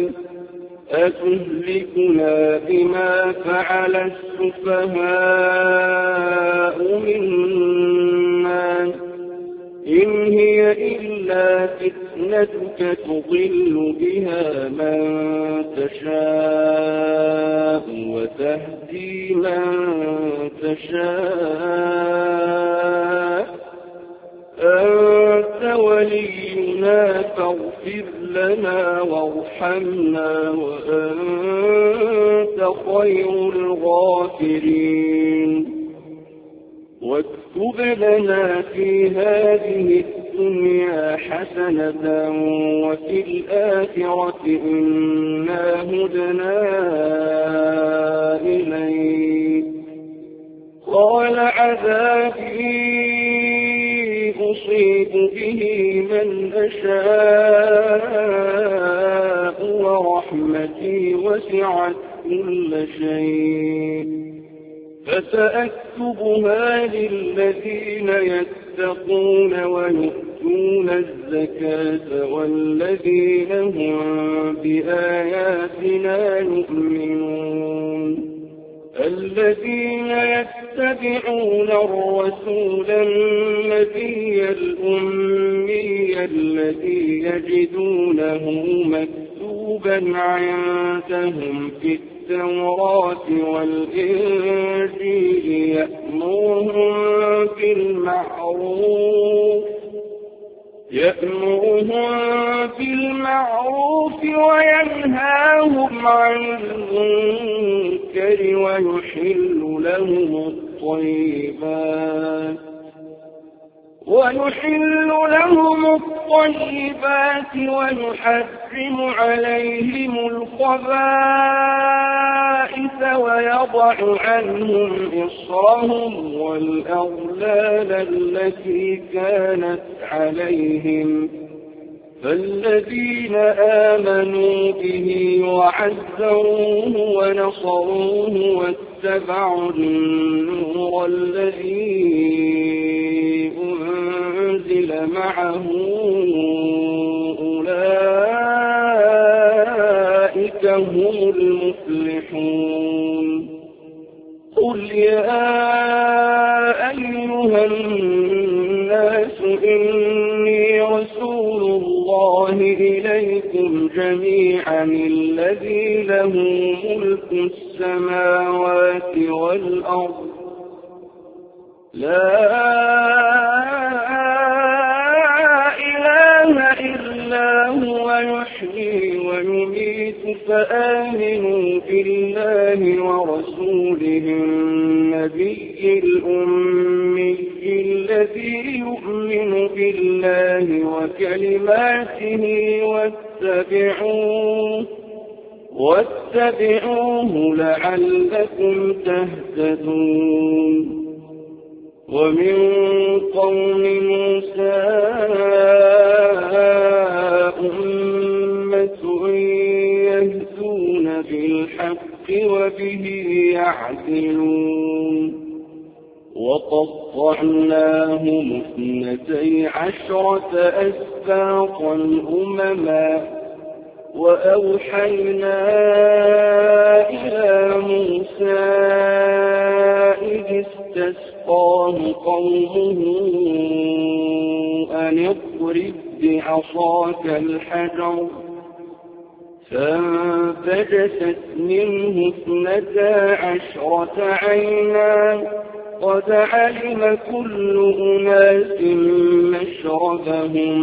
أتهلكنا بما فعل السفهاء منا إن هي إلا فتنتك تضل بها من تشاء وتهدي من تشاء أنت ولينا فاغفر لنا وارحمنا وأنت خير الغافرين واكتب لنا في هذه الدنيا حسنة وفي الآخرة إنا هدنا إليك قال عذابي أصيب به من أشاء ورحمتي وسعت كل شيء فسأكتبها للذين يتقون ويؤتون الزكاة والذين هم بآياتنا يؤمنون الذين يتبعون الرسول النبي الأمي الذي يجدونه مكتوبا عندهم في التوراة والإنجيل يأمرهم بالمعروف وينهاهم عن المنكر ويحل لهم الطيبات ويحرم عليهم الخبائث ويضع عنهم إصرهم والأغلال التي كانت عليهم فالذين آمنوا به وعزروه ونصروه واتبعوا النور الذي أنزل معه أولئك هم المفلحون قل يا أيها الناس إني رسول الله إليكم جميعا الذي له ملك السماوات والأرض لا إله إلا هو يحيي ويميت فآمنوا بالله ورسوله النبي الأمي الذي يؤمن بالله وكلماته واتبعوه لعلكم تهتدون ومن قوم موسى أمة يهدون بالحق وبه يعدلون وقطعناهم 12 أسباطا أمما وأوحينا إلى موسى إذ استسقاه قومه أن اضرب بعصاك الحجر فانفجست منه 12 عينا قد علم كل أناس مشربهم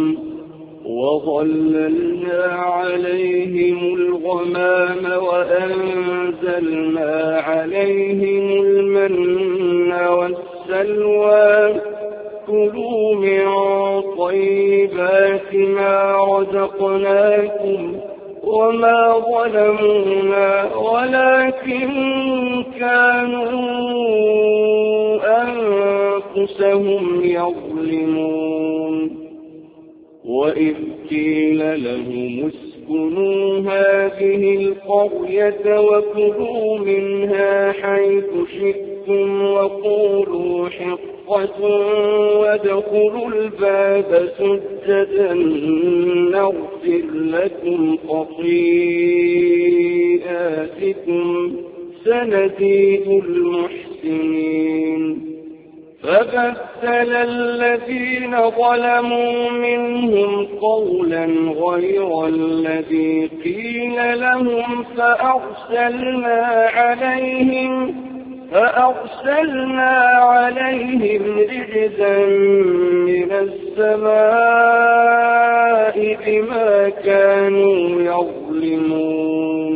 وظللنا عليهم الغمام وأنزلنا عليهم المن والسلوى كلوا من طيبات ما رزقناكم وما ظلمونا ولكن كانوا أنفسهم يظلمون وإذ قيل لهم اسكنوا هذه القرية وكلوا منها حيث شئتم وقولوا حطة وادخلوا الباب سجدا نغفر لكم خطيئاتكم سنزيد المحسنين فبدل الذين ظلموا منهم قولا غير الذي قيل لهم فأرسلنا عليهم رجزا من السماء بما كانوا يظلمون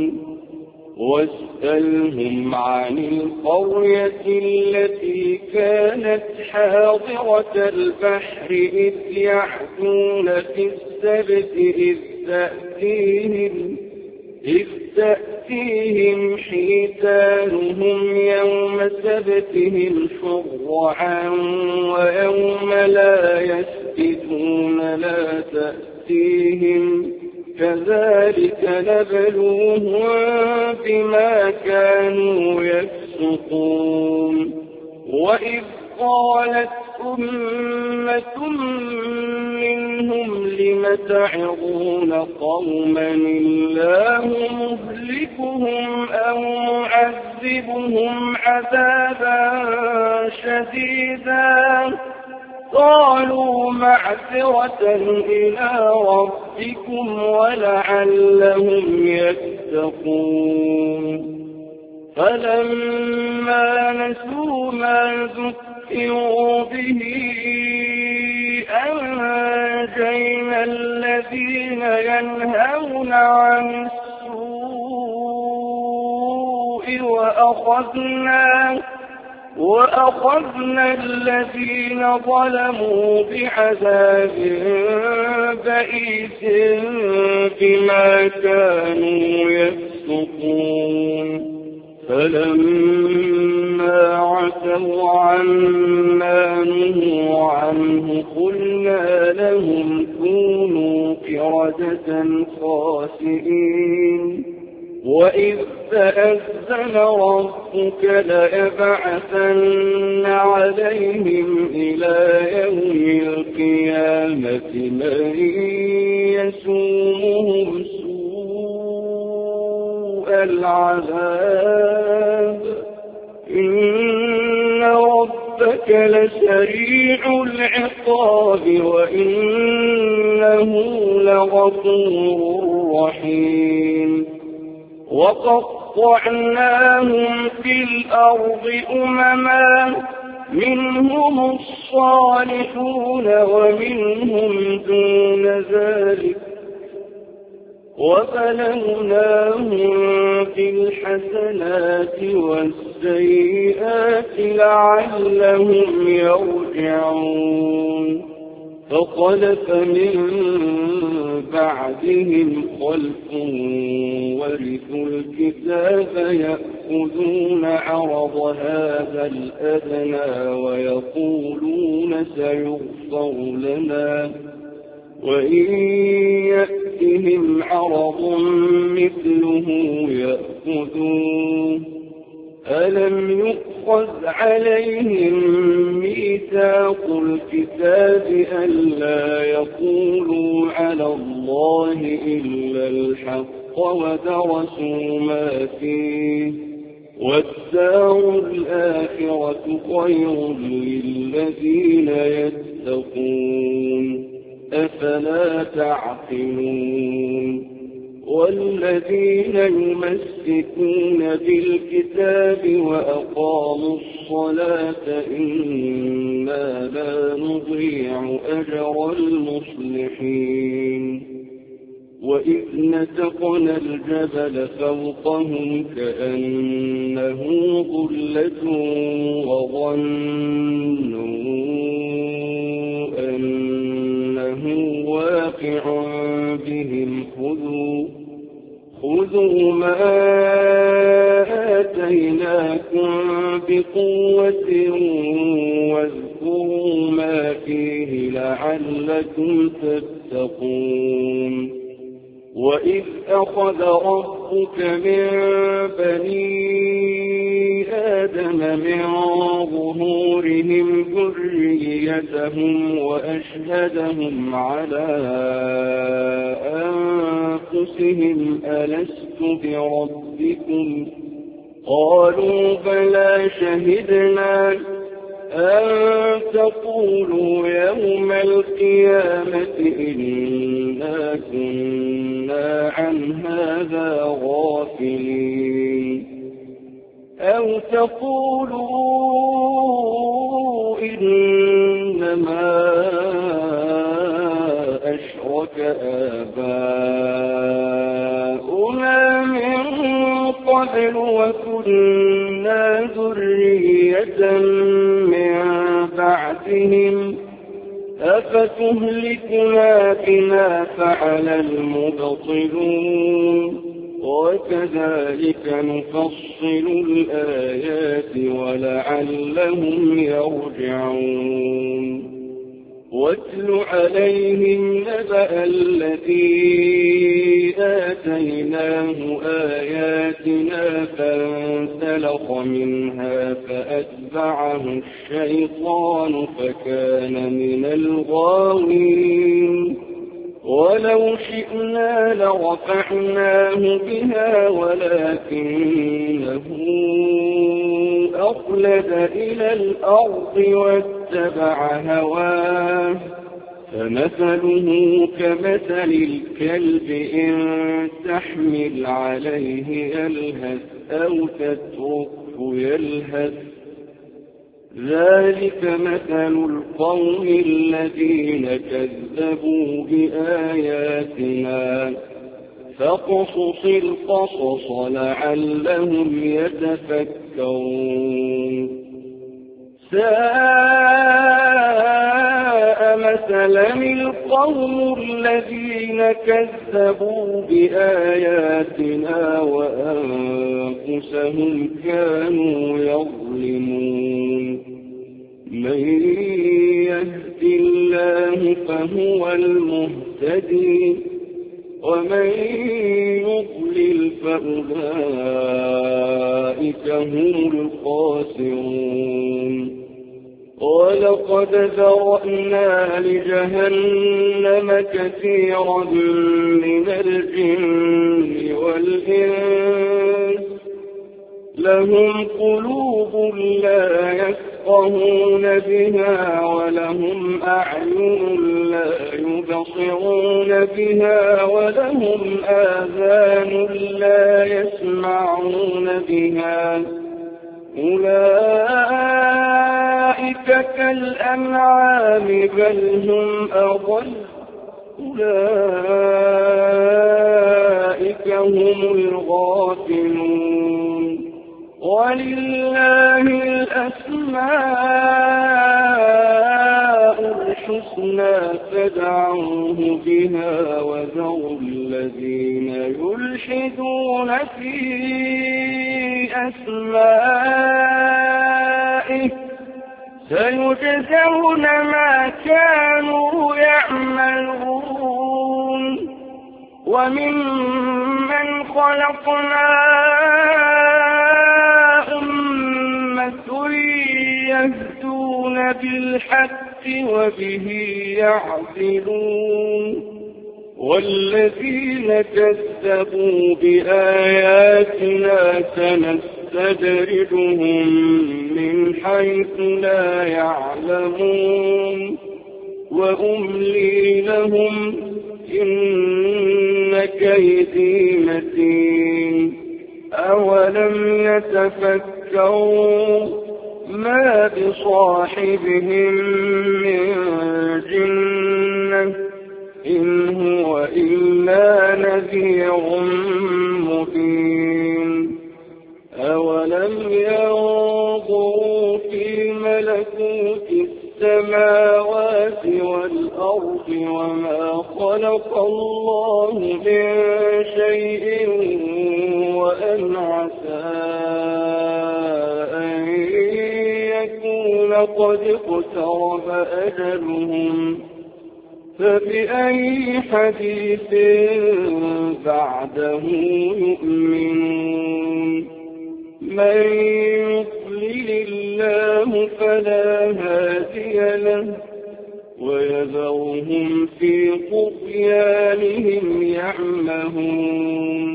واسألهم عن القرية التي كانت حاضرة البحر إذ يعدون في السبت إذ تأتيهم حيتانهم يوم سبتهم شرعا ويوم لا يسبتون لا تأتيهم كذلك نبلوهم بما كانوا يفسقون وإذ قالت أمة منهم لم تعظون قوما الله مهلكهم أو معذبهم عذابا شديدا قالوا معذرة إلى ربكم ولعلهم يتقون فلما نسوا ما ذكروا به أنجينا الذين ينهون عن السوء وأخذنا الذين ظلموا بعذاب بئيس بما كانوا يفسقون فلما عتوا عما نهوا عنه قلنا لهم كونوا قردة خاسئين وإذ تأذن ربك ليبعثن عليهم إلى يوم القيامة من يسومهم سوء العذاب إن ربك لسريع العقاب وإنه لغفور رحيم وقطعناهم في الأرض أمما منهم الصالحون ومنهم دون ذلك وبلوناهم بالحسنات والسيئات لعلهم يرجعون فخلف من بعدهم خلف ورثوا الكتاب يأخذون عرض هذا الأدنى ويقولون سيغفر لنا وإن يأتهم عرض مثله يأخذوه ألم يؤخذ عليهم ميثاق الكتاب ألا يقولوا على الله إلا الحق ودرسوا ما فيه والدار الآخرة خير للذين يتقون أفلا تعقلون والذين يمسكون بالكتاب وأقاموا الصلاة إنا لا نضيع أجر المصلحين وإذ نتقنا الجبل فوقهم كأنه ظلة وظنوا أنه واقع بهم خذوا ما آتيناكم بقوة واذكروا ما فيه لعلكم تتقون وإذ أخذ ربك من بني آدم من ظهورهم ذريتهم وأشهدهم على أنفسهم ألست بربكم قالوا بلى شهدنا أن تقولوا يوم القيامة إنا كنا عن هذا غافلين أو أو تقولوا إنما أشرك آباؤنا من قبل وكنا ذرية من بعدهم أفتهلكنا بما فعل المبطلون وكذلك نفصل الآيات ولعلهم يرجعون واتل عليهم نبأ الذي آتيناه آياتنا فانسلخ منها فأتبعه الشيطان فكان من الغاوين ولو شئنا لرفعناه بها ولكنه أخلد إلى الأرض واتبع هواه فمثله كمثل الكلب إن تحمل عليه يلهث أو تتركه يلهث ذلك مثل القوم الذين كذبوا بآياتنا فاقصص القصص لعلهم يتفكرون ساء مثلا القوم الذين كذبوا بآياتنا وأنفسهم كانوا يظلمون من يهد الله فهو المهتدي ومن يضلل فأولئك هم الخاسرون ولقد ذرأنا لجهنم كثيرا من الجن والإنس لهم قلوب لا يفقهون بها ولهم أعين لا يبصرون بها ولهم آذان لا يسمعون بها أولئك كالأنعام بل هم أضل أولئك هم الغافلون ولله الأسماء الحسنى فادعوه بها وذروا الذين يلحدون في أسمائه سيجزون ما كانوا يعملون وممن خلقنا أمة يهدون بالحق وبه يعدلون والذين كذبوا بآياتنا سنستدرجهم من حيث لا يعلمون وأملي لهم إن كيدي متين أولم يتفكروا ما بصاحبهم من جنة إن هو إلا نذير مبين أولم ينظروا في ملكوت السماوات والأرض وما خلق الله من شيء وأن عسى أن يكون قد اقترب أجلهم فبأي حديث بعده يؤمنون من يضلل الله فلا هادي له ويذرهم في طغيانهم يعمهون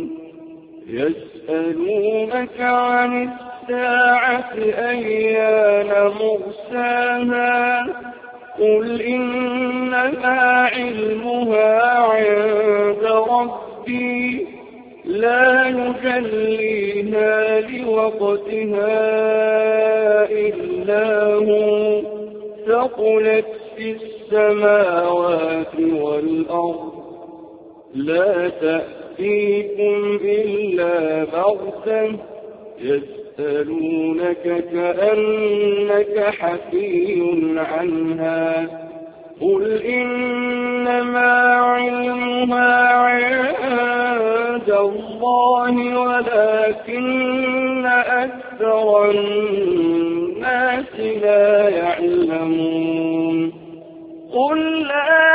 يسألونك عن الساعة أيان مرساها قل إنما علمها عند ربي لا يجليها لوقتها إلا هو ثقلت في السماوات والأرض لا تأتيكم إلا بغتة يسألونك كأنك حفي عنها قل إنما علمها عند الله ولكن أكثر الناس لا يعلمون قل لا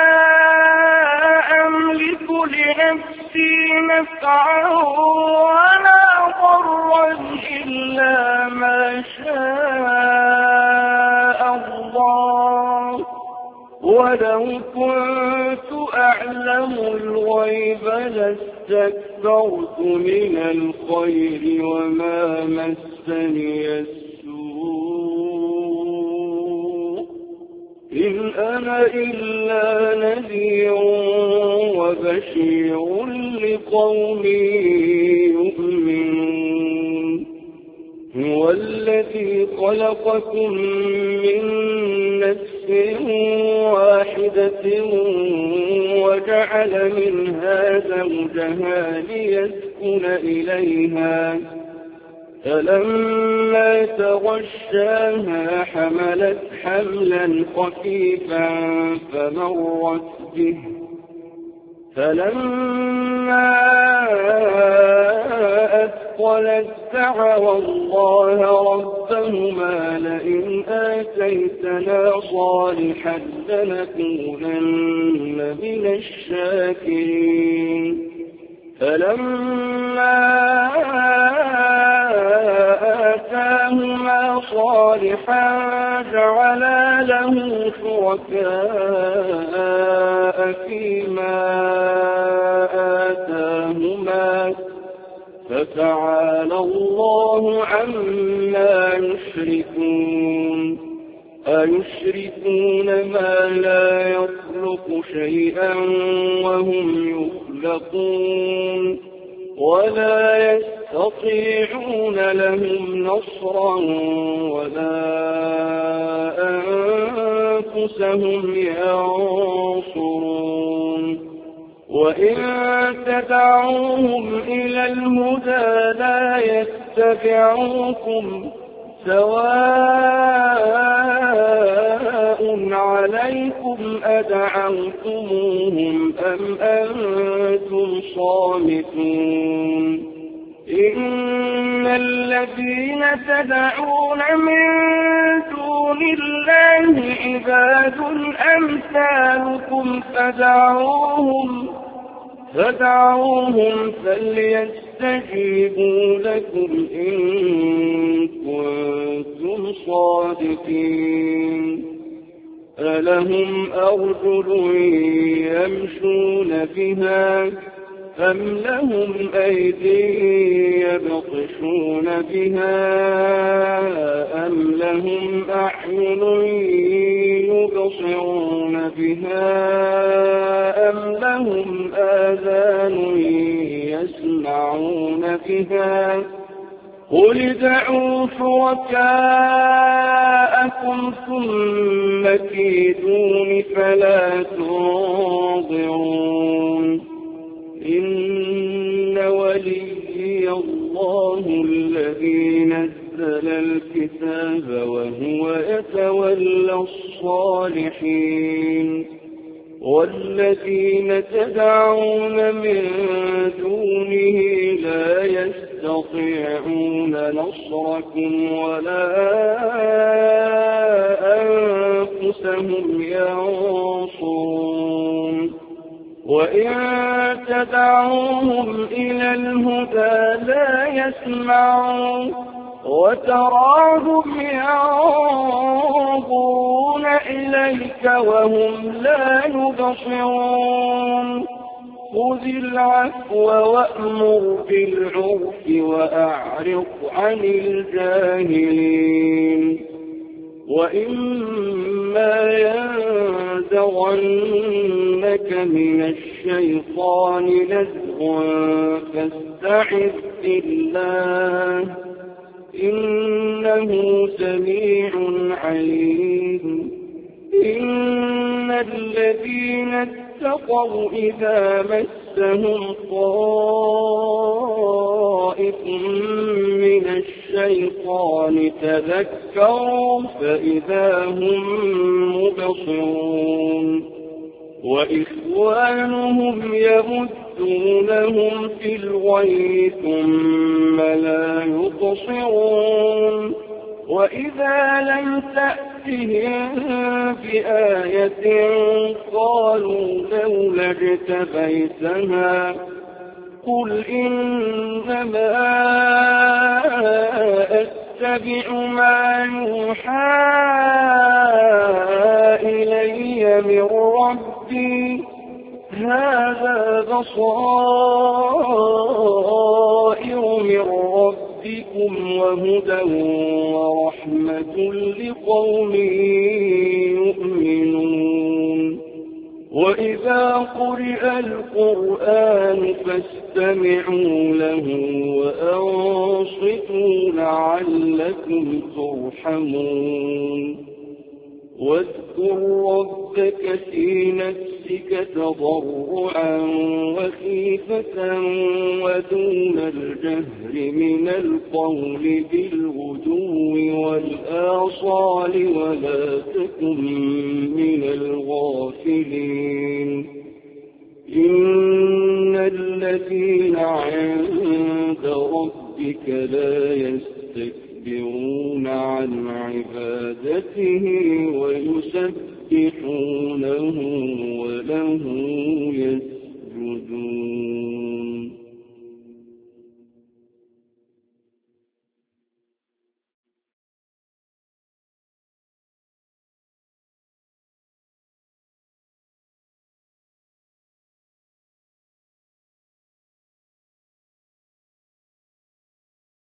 أملك لنفسي نفعا ولا ضرا إلا ما شاء الله ولو كنت أعلم الغيب لاستكبرت من الخير وما مسني السوء إن أنا إلا نذير وبشير لقوم يؤمنون هو الذي خلقكم من نفس واحدة وجعل منها زوجها ليسكن إليها فلما تغشاها حملت حملا خفيفا فمرت به فلما أثقلت دعوا الله ربهما لئن آتيتنا صالحا لنكونن من الشاكرين فلما آتاهما صالحا جعلا له شركاء فيما آتاهما فتعالى الله عما يشركون أيشركون ما لا يخلق شيئا وهم يخلقون ولا يستطيعون لهم نصرا ولا أنفسهم ينصرون وإن تدعوهم إلى الهدى لا يتبعوكم سواء عليكم أدعوتموهم أم أنتم صامتون إن الذين تدعون من دون الله عباد أمثالكم فدعوهم فليستجيبوا لكم إن كنتم صادقين ألهم أرجل يمشون بها أم لهم أيدي يبطشون بها أم لهم أعين يبصرون بها أم لهم آذان يسمعون بها قل ادعوا شركاءكم ثم كيدون فلا تنظرون إن وليي الله الذي نزل الكتاب وهو يتولى الصالحين والذين تدعون من دونه لا يستطيعون نصركم ولا أنفسهم ينصرون وإن تدعوهم إلى الهدى لا يسمعون وتراهم ينظرون إليك وهم لا يبصرون خذ العفو وأمر بالعرف وأعرض عن الجاهلين وإما ينزغنك من الشيطان نزغ فاستعذ بالله إنه سميع عليم إن الذين اتقوا إذا مسهم طائف من الشيطان تذكروا فإذا هم مبصرون وإخوانهم يمدونهم في الغي ثم لا يبصرون وإذا لم تأتهم بآية قالوا لولا اجتبيتها قل إنما أتبع ما يوحى إلي من ربي هذا بصائر من ربكم وهدى ورحمة لقوم يؤمنون وإذا قرئ القرآن فاستمعوا له وأنصتوا لعلكم ترحمون واذكر ربك في نفسك تضرعا وخيفة ودون الجهر من القول بالغدو والآصال ولا تكن من الغافلين إن الذين عند ربك لا يستكبرون عن عبادته ويسبحونه وله